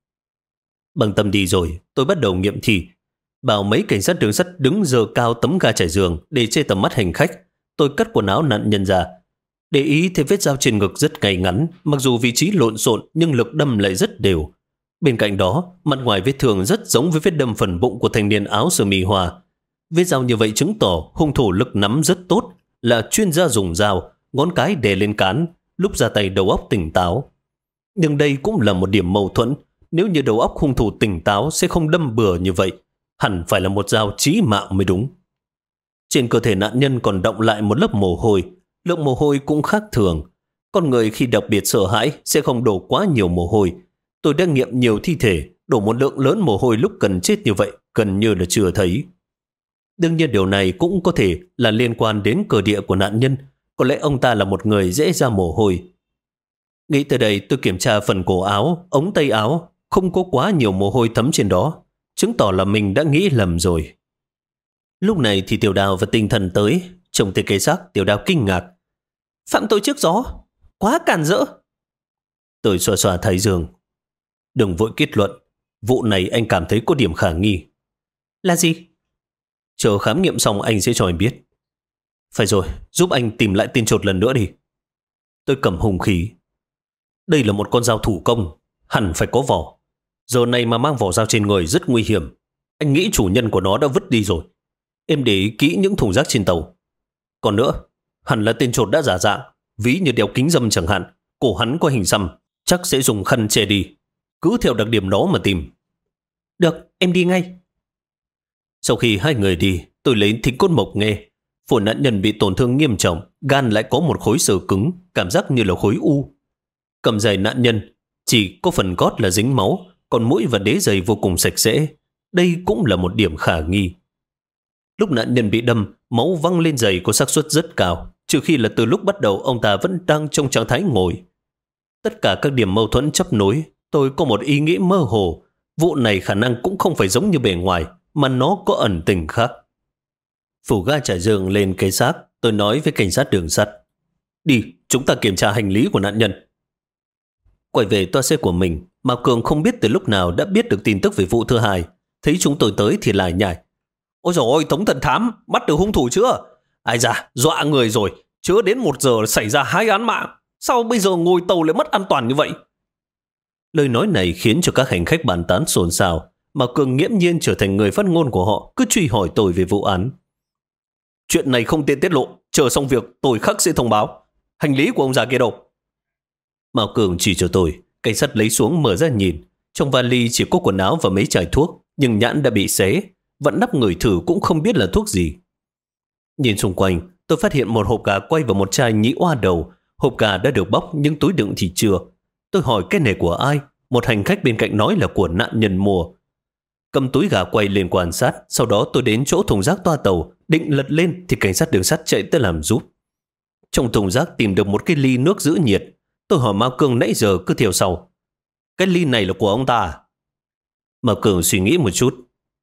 Băng Tâm đi rồi, tôi bắt đầu nghiệm thi. Bảo mấy cảnh sát đường sắt đứng giơ cao tấm ga trải giường để che tầm mắt hành khách. Tôi cất quần áo nạn nhân ra. Để ý thấy vết dao trên ngực rất ngay ngắn, mặc dù vị trí lộn xộn nhưng lực đâm lại rất đều. Bên cạnh đó, mặt ngoài vết thương rất giống với vết đâm phần bụng của thanh niên áo sơ mi hoa. Vết dao như vậy chứng tỏ hung thủ lực nắm rất tốt, là chuyên gia dùng dao, ngón cái đè lên cán, lúc ra tay đầu óc tỉnh táo. Nhưng đây cũng là một điểm mâu thuẫn. Nếu như đầu óc hung thủ tỉnh táo sẽ không đâm bừa như vậy, hẳn phải là một dao chí mạng mới đúng. Trên cơ thể nạn nhân còn đọng lại một lớp mồ hôi, lượng mồ hôi cũng khác thường. Con người khi đặc biệt sợ hãi sẽ không đổ quá nhiều mồ hôi. Tôi đã nghiệm nhiều thi thể, đổ một lượng lớn mồ hôi lúc cần chết như vậy, gần như là chưa thấy. Đương nhiên điều này cũng có thể là liên quan đến cơ địa của nạn nhân. Có lẽ ông ta là một người dễ ra mồ hôi. Nghĩ tới đây, tôi kiểm tra phần cổ áo, ống tay áo, không có quá nhiều mồ hôi thấm trên đó, chứng tỏ là mình đã nghĩ lầm rồi. Lúc này thì Tiểu Đào và Tinh Thần tới. Trông thấy cái xác, Tiểu Đào kinh ngạc: phạm tội trước gió, quá cản rỡ. Tôi xoa xoa thái dương: đừng vội kết luận, vụ này anh cảm thấy có điểm khả nghi. Là gì? Chờ khám nghiệm xong anh sẽ cho em biết. Phải rồi, giúp anh tìm lại tên chột lần nữa đi. Tôi cầm hung khí. Đây là một con dao thủ công, hẳn phải có vỏ. Giờ này mà mang vỏ dao trên người rất nguy hiểm. Anh nghĩ chủ nhân của nó đã vứt đi rồi. Em để ý kỹ những thùng rác trên tàu. Còn nữa, hẳn là tên trộm đã giả dạng, ví như đeo kính râm chẳng hạn. Cổ hắn có hình xăm, chắc sẽ dùng khăn che đi. Cứ theo đặc điểm đó mà tìm. Được, em đi ngay. Sau khi hai người đi, tôi lấy thính cốt mộc nghe. Phổi nạn nhân bị tổn thương nghiêm trọng, gan lại có một khối xơ cứng, cảm giác như là khối u. Cầm giày nạn nhân, chỉ có phần gót là dính máu, còn mũi và đế giày vô cùng sạch sẽ. Đây cũng là một điểm khả nghi. Lúc nạn nhân bị đâm, máu văng lên giày có xác suất rất cao, trừ khi là từ lúc bắt đầu ông ta vẫn đang trong trạng thái ngồi. Tất cả các điểm mâu thuẫn chấp nối, tôi có một ý nghĩ mơ hồ. Vụ này khả năng cũng không phải giống như bề ngoài, mà nó có ẩn tình khác. Phủ ga trải giường lên cái xác, tôi nói với cảnh sát đường sắt. Đi, chúng ta kiểm tra hành lý của nạn nhân. Quay về toa xe của mình, Mao Cường không biết từ lúc nào đã biết được tin tức về vụ thứ hai. Thấy chúng tôi tới thì lại nhảy. Ôi dồi ôi, Tống thần thám, bắt được hung thủ chưa? Ai da, dọa người rồi, chưa đến 1 giờ xảy ra 2 án mạng. Sao bây giờ ngồi tàu lại mất an toàn như vậy? Lời nói này khiến cho các hành khách bàn tán xôn xao. Mao Cường nghiễm nhiên trở thành người phát ngôn của họ, cứ truy hỏi tôi về vụ án. Chuyện này không tiện tiết lộ, chờ xong việc tôi khắc sẽ thông báo. Hành lý của ông già kia đâu? Mao Cường chỉ cho tôi, cảnh sát lấy xuống mở ra nhìn. Trong vali chỉ có quần áo và mấy chai thuốc, nhưng nhãn đã bị xé, vẫn nắp ngửi thử cũng không biết là thuốc gì. Nhìn xung quanh, tôi phát hiện một hộp gà quay và một chai nhĩ oa đầu. Hộp gà đã được bóc nhưng túi đựng thì chưa. Tôi hỏi cái này của ai? Một hành khách bên cạnh nói là của nạn nhân mua. Cầm túi gà quay lên quan sát, sau đó tôi đến chỗ thùng rác toa tàu, định lật lên thì cảnh sát đường sắt chạy tới làm giúp. Trong thùng rác tìm được một cái ly nước giữ nhiệt. Tôi hỏi Mao Cường nãy giờ cứ theo sau. Cái ly này là của ông ta à? Mao Cường suy nghĩ một chút.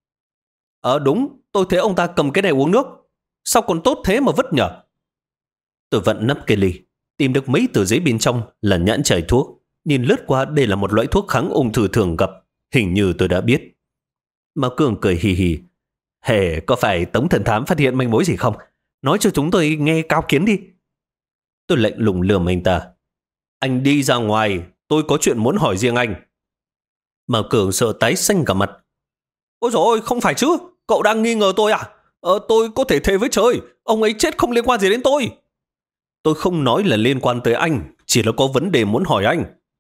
Đúng, tôi thấy ông ta cầm cái này uống nước. Sao còn tốt thế mà vứt nhở? Tôi vặn nắp cái ly, tìm được mấy tờ giấy bên trong là nhãn chai thuốc. Nhìn lướt qua đây là một loại thuốc kháng ung thư thường gặp. Hình như tôi đã biết. Mao Cường cười hì hì. Hề, có phải Tống thần thám phát hiện manh mối gì không? Nói cho chúng tôi nghe cao kiến đi. Tôi lạnh lùng lườm anh ta. Anh đi ra ngoài, tôi có chuyện muốn hỏi riêng anh. Mao Cường sợ tái xanh cả mặt. Ôi dồi ôi, không phải chứ, cậu đang nghi ngờ tôi à? Tôi có thể thề với trời, ông ấy chết không liên quan gì đến tôi. Tôi không nói là liên quan tới anh, chỉ là có vấn đề muốn hỏi anh.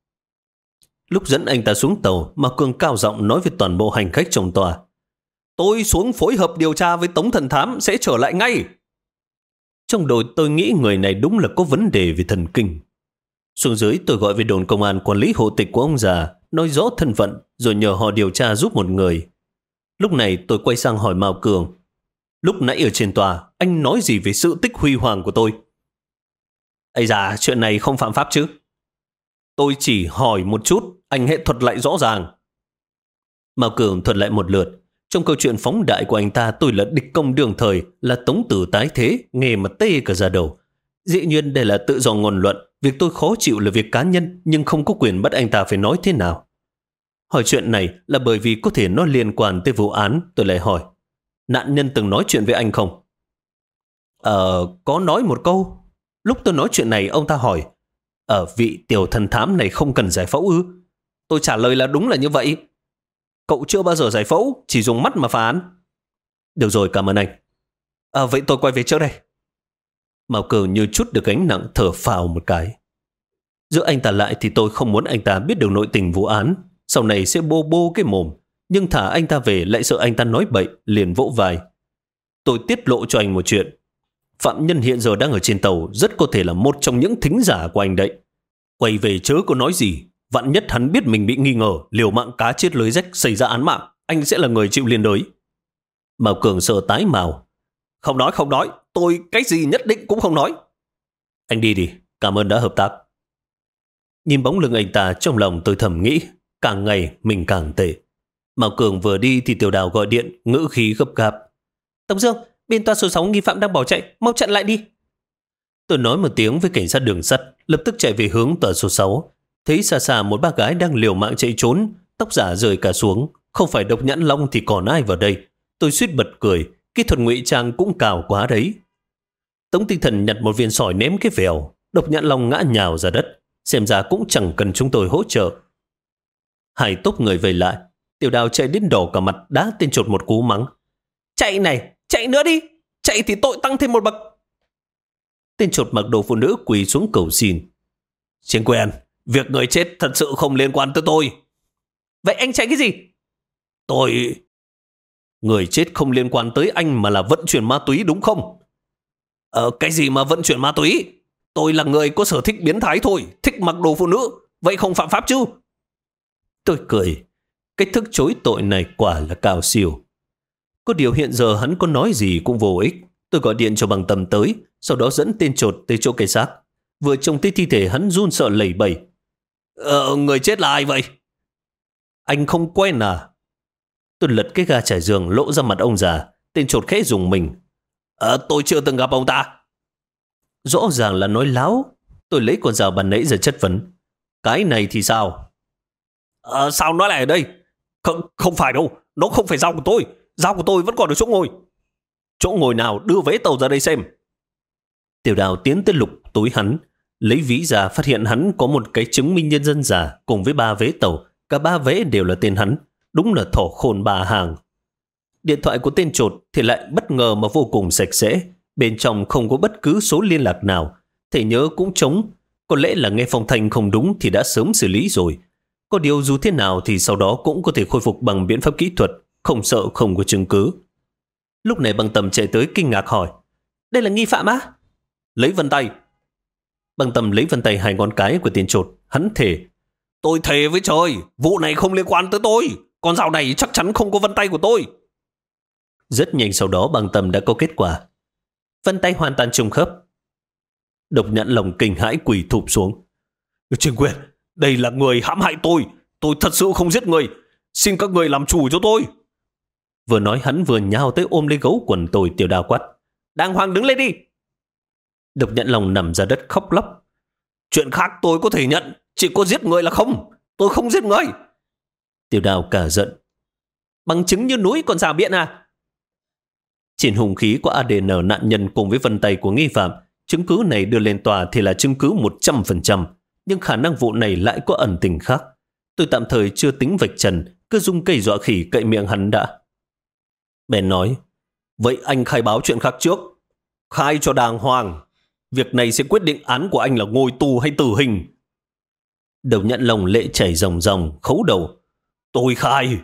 Lúc dẫn anh ta xuống tàu, Mao Cường cao giọng nói với toàn bộ hành khách trong tòa. Tôi xuống phối hợp điều tra với Tống thần thám sẽ trở lại ngay. Trong đầu tôi nghĩ người này đúng là có vấn đề về thần kinh. Xuống dưới tôi gọi về đồn công an quản lý hộ tịch của ông già, nói rõ thân phận rồi nhờ họ điều tra giúp một người. Lúc này tôi quay sang hỏi Mao Cường. Lúc nãy ở trên tòa, anh nói gì về sự tích huy hoàng của tôi? Ây da, chuyện này không phạm pháp chứ? Tôi chỉ hỏi một chút, anh hãy thuật lại rõ ràng. Mao Cường thuật lại một lượt. Trong câu chuyện phóng đại của anh ta, tôi là địch công đương thời, là Tống tử tái thế, nghe mà tê cả da đầu. Dĩ nhiên đây là tự do ngôn luận, việc tôi khó chịu là việc cá nhân, nhưng không có quyền bắt anh ta phải nói thế nào. Hỏi chuyện này là bởi vì có thể nó liên quan tới vụ án, tôi lại hỏi. Nạn nhân từng nói chuyện với anh không? Có nói một câu. Lúc tôi nói chuyện này, ông ta hỏi, vị tiểu thần thám này không cần giải phẫu ư? Tôi trả lời là đúng là như vậy. Cậu chưa bao giờ giải phẫu, chỉ dùng mắt mà phá án. Được rồi, cảm ơn anh. Vậy tôi quay về trước đây. Mao Cường như chút được gánh nặng thở phào một cái. Giữ anh ta lại thì tôi không muốn anh ta biết được nội tình vụ án. Sau này sẽ bô bô cái mồm. Nhưng thả anh ta về lại sợ anh ta nói bậy, liền vỗ vai. Tôi tiết lộ cho anh một chuyện. Phạm nhân hiện giờ đang ở trên tàu, rất có thể là một trong những thính giả của anh đấy. Quay về chớ có nói gì. Vạn nhất hắn biết mình bị nghi ngờ, liều mạng cá chết lưới rách xảy ra án mạng, anh sẽ là người chịu liên đới. Mao Cường sợ tái màu. Không nói, tôi cái gì nhất định cũng không nói. Anh đi đi, cảm ơn đã hợp tác. Nhìn bóng lưng anh ta, trong lòng tôi thầm nghĩ, càng ngày mình càng tệ. Mao Cường vừa đi thì Tiểu Đào gọi điện, ngữ khí gấp gáp. Tống Dương, bên toa số 6 nghi phạm đang bỏ chạy, mau chặn lại đi. Tôi nói một tiếng với cảnh sát đường sắt, lập tức chạy về hướng tòa số 6. Thấy xa xa một bác gái đang liều mạng chạy trốn, tóc giả rơi cả xuống. Không phải Độc Nhãn Long thì còn ai vào đây. Tôi suýt bật cười, kỹ thuật ngụy trang cũng cao quá đấy. Tống Tinh Thần nhặt một viên sỏi ném cái vèo, Độc Nhãn Long ngã nhào ra đất. Xem ra cũng chẳng cần chúng tôi hỗ trợ. Hải tốc người về lại. Tiểu Đào chạy đến đỏ cả mặt, đá tên chột một cú mắng. Chạy này, chạy nữa đi. Chạy thì tội tăng thêm một bậc. Tên chột mặc đồ phụ nữ quỳ xuống cầu xin. Chính quyền, việc người chết thật sự không liên quan tới tôi. Vậy anh chạy cái gì? Người chết không liên quan tới anh mà là vận chuyển ma túy đúng không? Cái gì mà vận chuyển ma túy? Tôi là người có sở thích biến thái thôi, thích mặc đồ phụ nữ. Vậy không phạm pháp chứ? Tôi cười. Cách thức chối tội này quả là cao siêu. Có điều hiện giờ hắn có nói gì cũng vô ích. Tôi gọi điện cho Bằng Tâm tới, sau đó dẫn tên chột tới chỗ cây xác. Vừa trông thấy thi thể hắn run sợ lẩy bẩy. Người chết là ai vậy? Anh không quen à? Tôi lật cái ga trải giường lộ ra mặt ông già. Tên chột khẽ dùng mình. Tôi chưa từng gặp ông ta. Rõ ràng là nói láo. Tôi lấy con dao bàn nãy ra chất vấn. Cái này thì sao? Sao nó lại ở đây? Không phải đâu, nó không phải dao của tôi. Dao của tôi vẫn còn ở chỗ ngồi. Chỗ ngồi nào, đưa vé tàu ra đây xem. Tiểu Đào tiến tới lục túi hắn, lấy ví ra phát hiện hắn có một cái chứng minh nhân dân giả cùng với 3 vé tàu. Cả 3 vé đều là tên hắn. Đúng là thỏ khôn 3 hàng. Điện thoại của tên chột thì lại bất ngờ mà vô cùng sạch sẽ. Bên trong không có bất cứ số liên lạc nào. Thẻ nhớ cũng trống. Có lẽ là nghe phong thanh không đúng thì đã sớm xử lý rồi. Có điều dù thế nào thì sau đó cũng có thể khôi phục bằng biện pháp kỹ thuật. Không sợ không có chứng cứ. Lúc này Bằng Tâm chạy tới kinh ngạc hỏi. Đây là nghi phạm á? Lấy vân tay. Bằng Tâm lấy vân tay 2 ngón cái của tên chột. Hắn thề. Tôi thề với trời, vụ này không liên quan tới tôi. Con dao này chắc chắn không có vân tay của tôi. Rất nhanh sau đó Bằng Tâm đã có kết quả. Vân tay hoàn toàn trùng khớp. Độc Nhãn Lòng kinh hãi quỳ thụp xuống. Chính quyền, đây là người hãm hại tôi. Tôi thật sự không giết người. Xin các người làm chủ cho tôi. Vừa nói hắn vừa nhào tới ôm lấy gấu quần tôi. Tiểu Đào quát. Đàng hoàng đứng lên đi. Độc Nhãn Lòng nằm ra đất khóc lóc. Chuyện khác tôi có thể nhận, chỉ có giết người là không. Tôi không giết người. Tiểu Đào cả giận. Bằng chứng như núi còn rào biện à? Trên hung khí có ADN nạn nhân cùng với vân tay của nghi phạm. Chứng cứ này đưa lên tòa thì là chứng cứ 100%. Nhưng khả năng vụ này lại có ẩn tình khác. Tôi tạm thời chưa tính vạch trần, cứ dùng cây dọa khỉ cậy miệng hắn đã. Bèn nói. Vậy anh khai báo chuyện khác trước. Khai cho đàng hoàng. Việc này sẽ quyết định án của anh là ngồi tù hay tử hình. Độc Nhãn Lòng lệ chảy ròng ròng, khấu đầu. Tôi khai.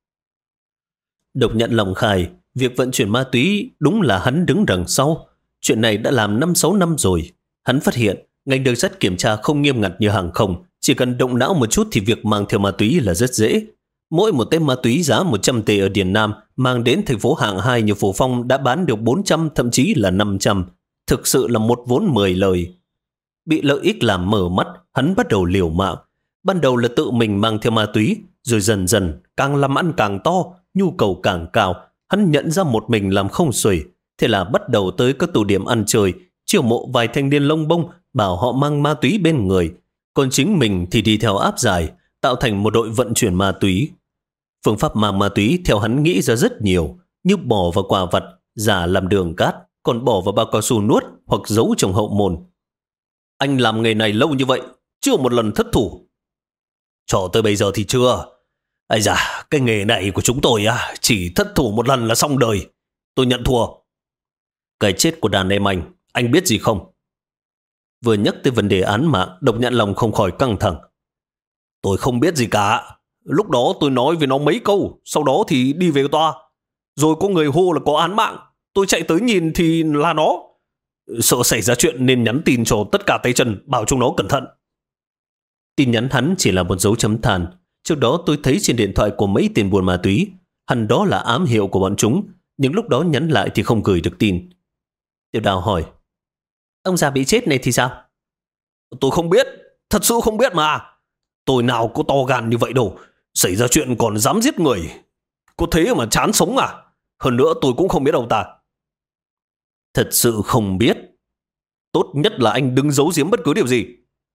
Độc Nhãn Lòng khai. Việc vận chuyển ma túy đúng là hắn đứng đằng sau. Chuyện này đã làm 5-6 năm rồi. Hắn phát hiện ngành đường sắt kiểm tra không nghiêm ngặt như hàng không. Chỉ cần động não một chút thì việc mang theo ma túy là rất dễ. Mỗi một tên ma túy giá 100 tệ ở Điền Nam mang đến thành phố hạng 2 như Phổ Phong đã bán được 400 thậm chí là 500. Thực sự là một vốn 10 lời. Bị lợi ích làm mở mắt, hắn bắt đầu liều mạng. Ban đầu là tự mình mang theo ma túy, rồi dần dần càng làm ăn càng to, nhu cầu càng cao. Hắn nhận ra một mình làm không xuể, thế là bắt đầu tới các tụ điểm ăn chơi, chiêu mộ vài thanh niên lông bông, bảo họ mang ma túy bên người. Còn chính mình thì đi theo áp giải, tạo thành một đội vận chuyển ma túy. Phương pháp mang ma túy theo hắn nghĩ ra rất nhiều, như bỏ vào quà vặt, giả làm đường cát, còn bỏ vào bao cao su nuốt hoặc giấu trong hậu môn. Anh làm nghề này lâu như vậy, chưa một lần thất thủ. Cho tới bây giờ thì chưa. Ây da, cái nghề này của chúng tôi chỉ thất thủ một lần là xong đời. Tôi nhận thua. Cái chết của đàn em anh biết gì không? Vừa nhắc tới vấn đề án mạng, Độc Nhãn Lòng không khỏi căng thẳng. Tôi không biết gì cả. Lúc đó tôi nói với nó mấy câu, sau đó thì đi về tòa. Rồi có người hô là có án mạng. Tôi chạy tới nhìn thì là nó. Sợ xảy ra chuyện nên nhắn tin cho tất cả tay chân, bảo chúng nó cẩn thận. Tin nhắn hắn chỉ là một dấu chấm than. Trước đó tôi thấy trên điện thoại của mấy tên buôn ma túy, hẳn đó là ám hiệu của bọn chúng, nhưng lúc đó nhắn lại thì không gửi được tin. Tiểu Đào hỏi. Ông già bị chết này thì sao? Tôi không biết, thật sự không biết mà. Tôi nào có to gan như vậy đâu. Xảy ra chuyện còn dám giết người. Có thế mà chán sống à? Hơn nữa tôi cũng không biết ông ta. Thật sự không biết. Tốt nhất là anh đừng giấu giếm bất cứ điều gì.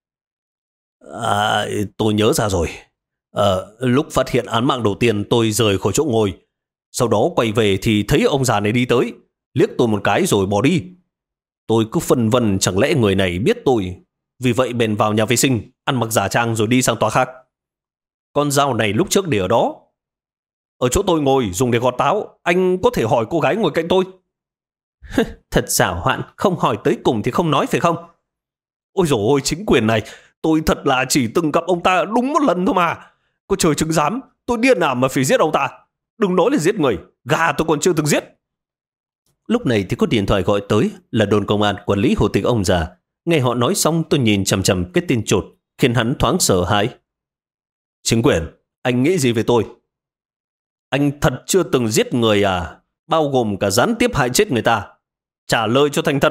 Tôi nhớ ra rồi. Lúc phát hiện án mạng đầu tiên tôi rời khỏi chỗ ngồi. Sau đó quay về thì thấy ông già này đi tới, liếc tôi một cái rồi bỏ đi. Tôi cứ phân vân chẳng lẽ người này biết tôi. Vì vậy bèn vào nhà vệ sinh, ăn mặc giả trang rồi đi sang tòa khác. Con dao này lúc trước để ở đó. Ở chỗ tôi ngồi dùng để gọt táo. Anh có thể hỏi cô gái ngồi cạnh tôi. Thật giảo hoạn, không hỏi tới cùng thì không nói phải không? Ôi dồi ôi, chính quyền này, tôi thật là chỉ từng gặp ông ta đúng một lần thôi mà. Có trời chứng giám, tôi điên à mà phải giết ông ta. Đừng nói là giết người, gà tôi còn chưa từng giết. Lúc này thì có điện thoại gọi tới, là đồn công an quản lý hộ tịch ông già. Nghe họ nói xong tôi nhìn chằm chằm cái tên chột, khiến hắn thoáng sợ hãi. Chính quyền, anh nghĩ gì về tôi? Anh thật chưa từng giết người à? Bao gồm cả gián tiếp hại chết người ta. Trả lời cho thành thật.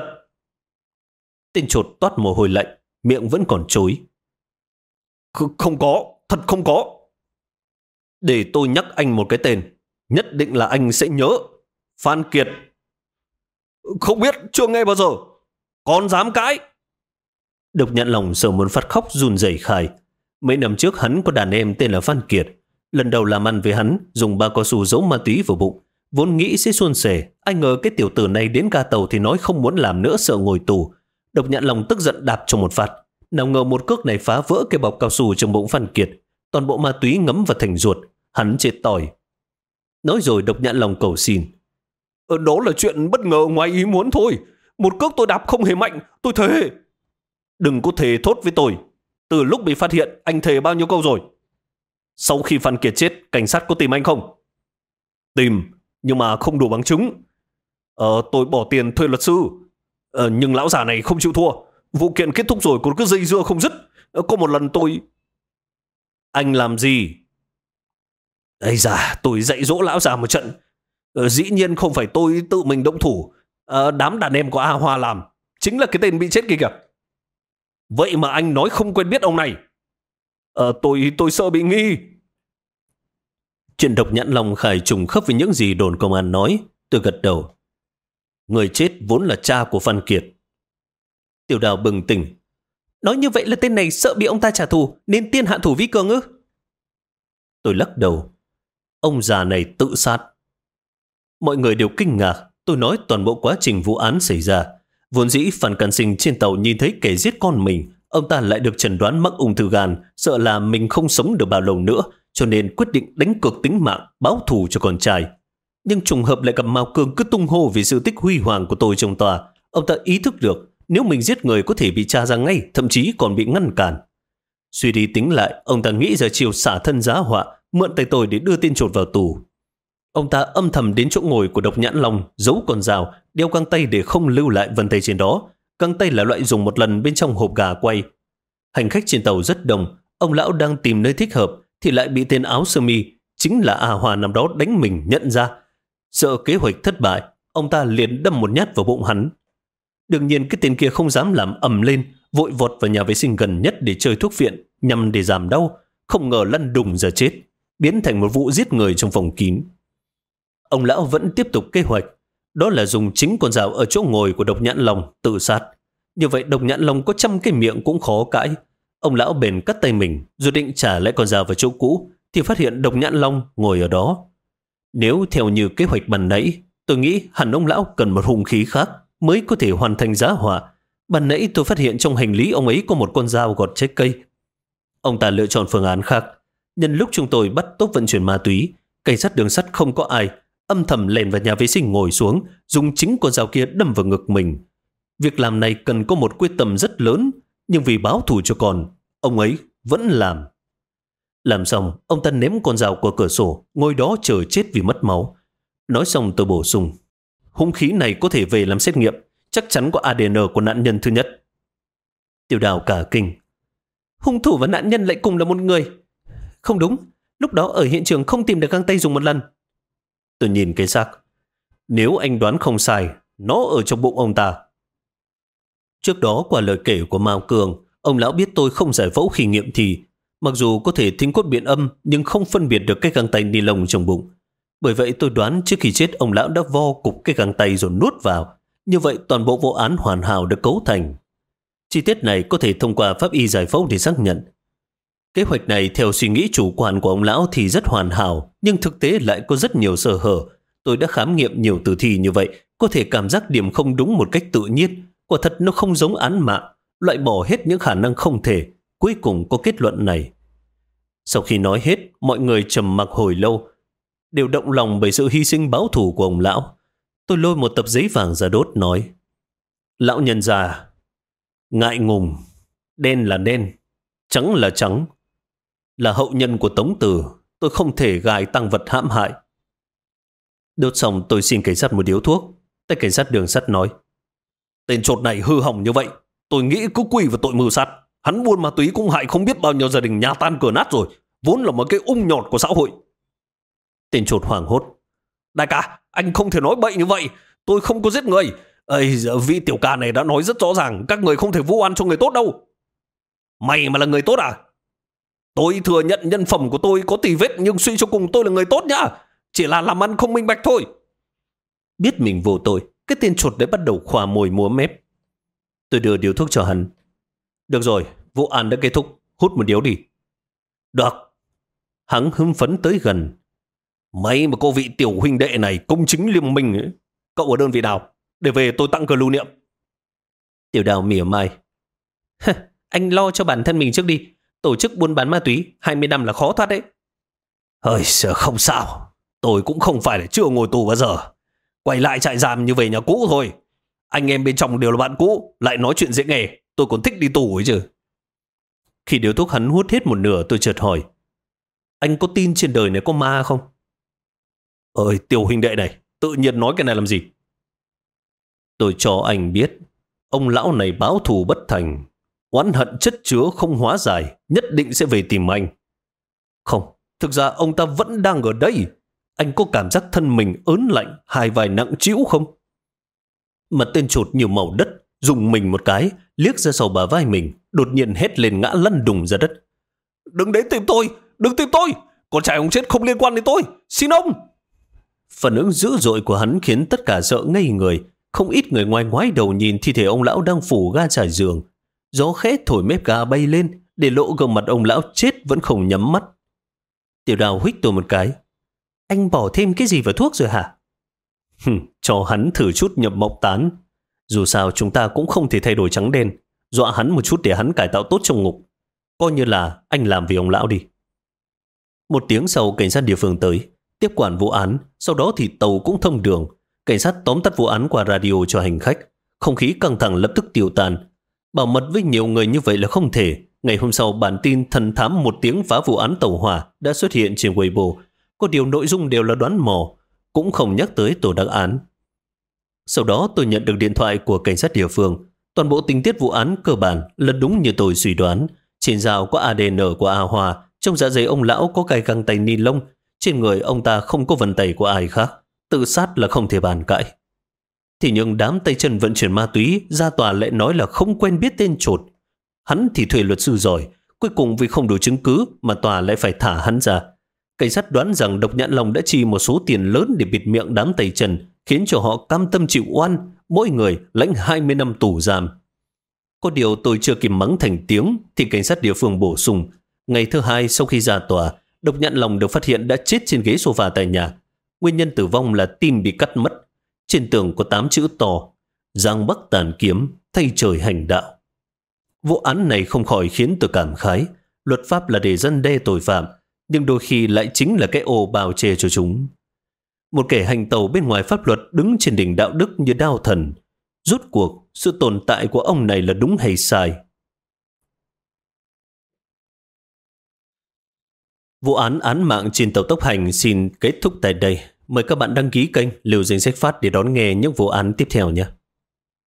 Tên chột toát mồ hôi lạnh, miệng vẫn còn chối. Không có, thật không có. Để tôi nhắc anh một cái tên, nhất định là anh sẽ nhớ. Phan Kiệt. Không biết, chưa nghe bao giờ. Còn dám cãi? Độc Nhãn Long giờ muốn phát khóc run rẩy khai. Mấy năm trước hắn có đàn em tên là Phan Kiệt. Lần đầu làm ăn với hắn, dùng bao cao su giấu ma túy vào bụng. Vốn nghĩ sẽ suôn sẻ, ai ngờ cái tiểu tử này đến ga tàu thì nói không muốn làm nữa, sợ ngồi tù. Độc Nhãn Long tức giận đạp cho một phát. Nào ngờ một cước này phá vỡ cái bọc cao su trong bụng Phan Kiệt. Toàn bộ ma túy ngấm vào thành ruột. Hắn chết tỏi. Nói rồi Độc Nhãn Long cầu xin. Đó là chuyện bất ngờ ngoài ý muốn thôi. Một cước tôi đạp không hề mạnh, tôi thề. Đừng có thề thốt với tôi. Từ lúc bị phát hiện, anh thề bao nhiêu câu rồi? Sau khi Phan Kiệt chết, cảnh sát có tìm anh không? Tìm, nhưng mà không đủ bằng chứng. Tôi bỏ tiền thuê luật sư. Nhưng lão già này không chịu thua. Vụ kiện kết thúc rồi còn cứ dây dưa không dứt. Có một lần tôi... Anh làm gì? Ây da, tôi dạy dỗ lão già một trận. Dĩ nhiên không phải tôi tự mình động thủ. Đám đàn em của A Hoa làm. Chính là cái tên bị chết kia kìa. Vậy mà anh nói không quen biết ông này. Tôi sợ bị nghi. Chuyện Độc Nhãn Long khai trùng khớp với những gì đồn công an nói. Tôi gật đầu. Người chết vốn là cha của Phan Kiệt. Tiểu Đào bừng tỉnh. Nói như vậy là tên này sợ bị ông ta trả thù nên tiên hạ thủ vi cường ư? Tôi lắc đầu. Ông già này tự sát. Mọi người đều kinh ngạc. Tôi nói toàn bộ quá trình vụ án xảy ra. Vốn dĩ Phan Can Sinh trên tàu nhìn thấy kẻ giết con mình. Ông ta lại được chẩn đoán mắc ung thư gan, sợ là mình không sống được bao lâu nữa, cho nên quyết định đánh cược tính mạng, báo thù cho con trai. Nhưng trùng hợp lại gặp Mao Cương cứ tung hô vì sự tích huy hoàng của tôi trong tòa. Ông ta ý thức được nếu mình giết người có thể bị tra ra ngay, thậm chí còn bị ngăn cản. Suy đi tính lại, ông ta nghĩ ra chiều xả thân giá họa, mượn tay tôi để đưa tên chột vào tù. Ông ta âm thầm đến chỗ ngồi của Độc Nhãn Long, giấu con dao, đeo găng tay để không lưu lại vân tay trên đó. Găng tay là loại dùng một lần bên trong hộp gà quay. Hành khách trên tàu rất đông, ông lão đang tìm nơi thích hợp thì lại bị tên áo sơ mi, chính là A Hòa năm đó đánh mình, nhận ra. Sợ kế hoạch thất bại, ông ta liền đâm một nhát vào bụng hắn. Đương nhiên cái tên kia không dám làm ầm lên, vội vọt vào nhà vệ sinh gần nhất để chơi thuốc viện nhằm để giảm đau, không ngờ lăn đùng ra chết, biến thành một vụ giết người trong phòng kín. Ông lão vẫn tiếp tục kế hoạch, đó là dùng chính con dao ở chỗ ngồi của Độc Nhãn Long tự sát. Như vậy Độc Nhãn Long có 100 cái miệng cũng khó cãi. Ông lão bèn cắt tay mình, rồi định trả lại con dao vào chỗ cũ, thì phát hiện Độc Nhãn Long ngồi ở đó. Nếu theo như kế hoạch ban nãy, tôi nghĩ hẳn ông lão cần một hung khí khác mới có thể hoàn thành giá họa. Ban nãy tôi phát hiện trong hành lý ông ấy có một con dao gọt trái cây. Ông ta lựa chọn phương án khác. Nhân lúc chúng tôi bắt tốp vận chuyển ma túy, cảnh sát đường sắt không có ai, âm thầm lèn vào nhà vệ sinh ngồi xuống, dùng chính con dao kia đâm vào ngực mình. Việc làm này cần có một quyết tâm rất lớn, nhưng vì báo thù cho con, ông ấy vẫn làm. Làm xong, ông ta ném con dao qua cửa sổ, ngồi đó chờ chết vì mất máu. Nói xong tôi bổ sung, hung khí này có thể về làm xét nghiệm, chắc chắn có ADN của nạn nhân thứ nhất. Tiểu Đào cả kinh. Hung thủ và nạn nhân lại cùng là một người. Không đúng, lúc đó ở hiện trường không tìm được găng tay dùng một lần. Tôi nhìn cái xác. Nếu anh đoán không sai, nó ở trong bụng ông ta. Trước đó qua lời kể của Mao Cường, ông lão biết tôi không giải phẫu khi nghiệm thì, mặc dù có thể thính cốt biện âm nhưng không phân biệt được cái găng tay ni lông trong bụng. Bởi vậy tôi đoán trước khi chết ông lão đã vo cục cái găng tay rồi nuốt vào. Như vậy toàn bộ vụ án hoàn hảo được cấu thành. Chi tiết này có thể thông qua pháp y giải phẫu để xác nhận. Kế hoạch này theo suy nghĩ chủ quan của ông lão thì rất hoàn hảo, nhưng thực tế lại có rất nhiều sơ hở. Tôi đã khám nghiệm nhiều tử thi như vậy, có thể cảm giác điểm không đúng một cách tự nhiên. Quả thật nó không giống án mạng, loại bỏ hết những khả năng không thể. Cuối cùng có kết luận này. Sau khi nói hết, mọi người trầm mặc hồi lâu, đều động lòng bởi sự hy sinh báo thù của ông lão. Tôi lôi một tập giấy vàng ra đốt nói: Lão nhân già, ngại ngùng, đen là đen, trắng là trắng. Là hậu nhân của Tống Tử, tôi không thể gài tăng vật hãm hại. Đốt xong tôi xin cảnh sát một điếu thuốc. Tay cảnh sát đường sắt nói: Tên chột này hư hỏng như vậy, tôi nghĩ cứ quy vào tội mưu sát. Hắn buôn ma túy cũng hại không biết bao nhiêu gia đình nhà tan cửa nát rồi, vốn là một cái ung nhọt của xã hội. Tên chột hoảng hốt: Đại ca, anh không thể nói bậy như vậy. Tôi không có giết người. Ây, vị tiểu ca này đã nói rất rõ ràng, các người không thể vu oan cho người tốt đâu. Mày mà là người tốt à? Tôi thừa nhận nhân phẩm của tôi có tì vết, nhưng suy cho cùng tôi là người tốt nhá. Chỉ là làm ăn không minh bạch thôi. Biết mình vô tội, cái tên chột đấy bắt đầu khòa môi múa mép. Tôi đưa điếu thuốc cho hắn. Được rồi, vụ án đã kết thúc, hút một điếu đi. Được. Hắn hưng phấn tới gần. May mà cô vị tiểu huynh đệ này công chính liêm minh ấy. Cậu ở đơn vị nào? Để về tôi tặng cờ lưu niệm. Tiểu Đào mỉa mai: Anh lo cho bản thân mình trước đi. Tổ chức buôn bán ma túy 20 năm là khó thoát đấy. Hơi sợ không sao. Tôi cũng không phải là chưa ngồi tù bao giờ. Quay lại trại giam như về nhà cũ thôi. Anh em bên trong đều là bạn cũ, lại nói chuyện dễ nghe. Tôi còn thích đi tù ấy chứ. Khi điếu thuốc hắn hút hết một nửa, tôi chợt hỏi: Anh có tin trên đời này có ma không? Ơi, tiểu huynh đệ này, tự nhiên nói cái này làm gì? Tôi cho anh biết, ông lão này báo thù bất thành, oán hận chất chứa không hóa giải, nhất định sẽ về tìm anh. Không, thực ra ông ta vẫn đang ở đây. Anh có cảm giác thân mình ớn lạnh, hai vai nặng trĩu không? Mặt tên chột nhiều màu đất, dùng mình một cái, liếc ra sau bả vai mình, đột nhiên hét lên ngã lăn đùng ra đất. Đừng đến tìm tôi, đừng tìm tôi. Con trai ông chết không liên quan đến tôi, xin ông. Phản ứng dữ dội của hắn khiến tất cả sợ ngây người. Không ít người ngoài ngoái đầu nhìn thi thể ông lão đang phủ ga trải giường. Gió khẽ thổi mép ga bay lên, để lộ gương mặt ông lão chết vẫn không nhắm mắt. Tiểu Đào huých tôi một cái. Anh bỏ thêm cái gì vào thuốc rồi hả? Cho hắn thử chút nhập mộng tán. Dù sao chúng ta cũng không thể thay đổi trắng đen. Dọa hắn một chút để hắn cải tạo tốt trong ngục. Coi như là anh làm vì ông lão đi. Một tiếng sau, cảnh sát địa phương tới, tiếp quản vụ án. Sau đó thì tàu cũng thông đường. Cảnh sát tóm tắt vụ án qua radio cho hành khách. Không khí căng thẳng lập tức tiêu tan. Bảo mật với nhiều người như vậy là không thể. Ngày hôm sau, bản tin thần thám một tiếng phá vụ án tàu hỏa đã xuất hiện trên Weibo. Có điều nội dung đều là đoán mò, cũng không nhắc tới tổ đặc án. Sau đó tôi nhận được điện thoại của cảnh sát địa phương. Toàn bộ tình tiết vụ án cơ bản là đúng như tôi suy đoán. Trên dao có ADN của A Hoa, trong dạ dày ông lão có cài găng tay ni lông, trên người ông ta không có vân tay của ai khác. Tự sát là không thể bàn cãi. Thì nhưng đám tay chân vận chuyển ma túy ra tòa lại nói là không quen biết tên chột. Hắn thì thuê luật sư giỏi, cuối cùng vì không đủ chứng cứ mà tòa lại phải thả hắn ra. Cảnh sát đoán rằng Độc Nhãn Long đã chi một số tiền lớn để bịt miệng đám tay chân, khiến cho họ cam tâm chịu oan, mỗi người lãnh 20 năm tù giam. Có điều tôi chưa kịp mắng thành tiếng thì cảnh sát địa phương bổ sung, ngày thứ hai sau khi ra tòa, Độc Nhãn Long được phát hiện đã chết trên ghế sofa tại nhà. Nguyên nhân tử vong là tim bị cắt mất. Trên tường có 8 chữ to: Giang Bắc tàn kiếm, thay trời hành đạo. Vụ án này không khỏi khiến tôi cảm khái. Luật pháp là để răn đe tội phạm, nhưng đôi khi lại chính là cái ô bào che cho chúng. Một kẻ hành tẩu bên ngoài pháp luật đứng trên đỉnh đạo đức như đao thần. Rốt cuộc, sự tồn tại của ông này là đúng hay sai? Vụ án án mạng trên tàu tốc hành xin kết thúc tại đây. Mời các bạn đăng ký kênh Liều Danh Sách Phát để đón nghe những vụ án tiếp theo nhé.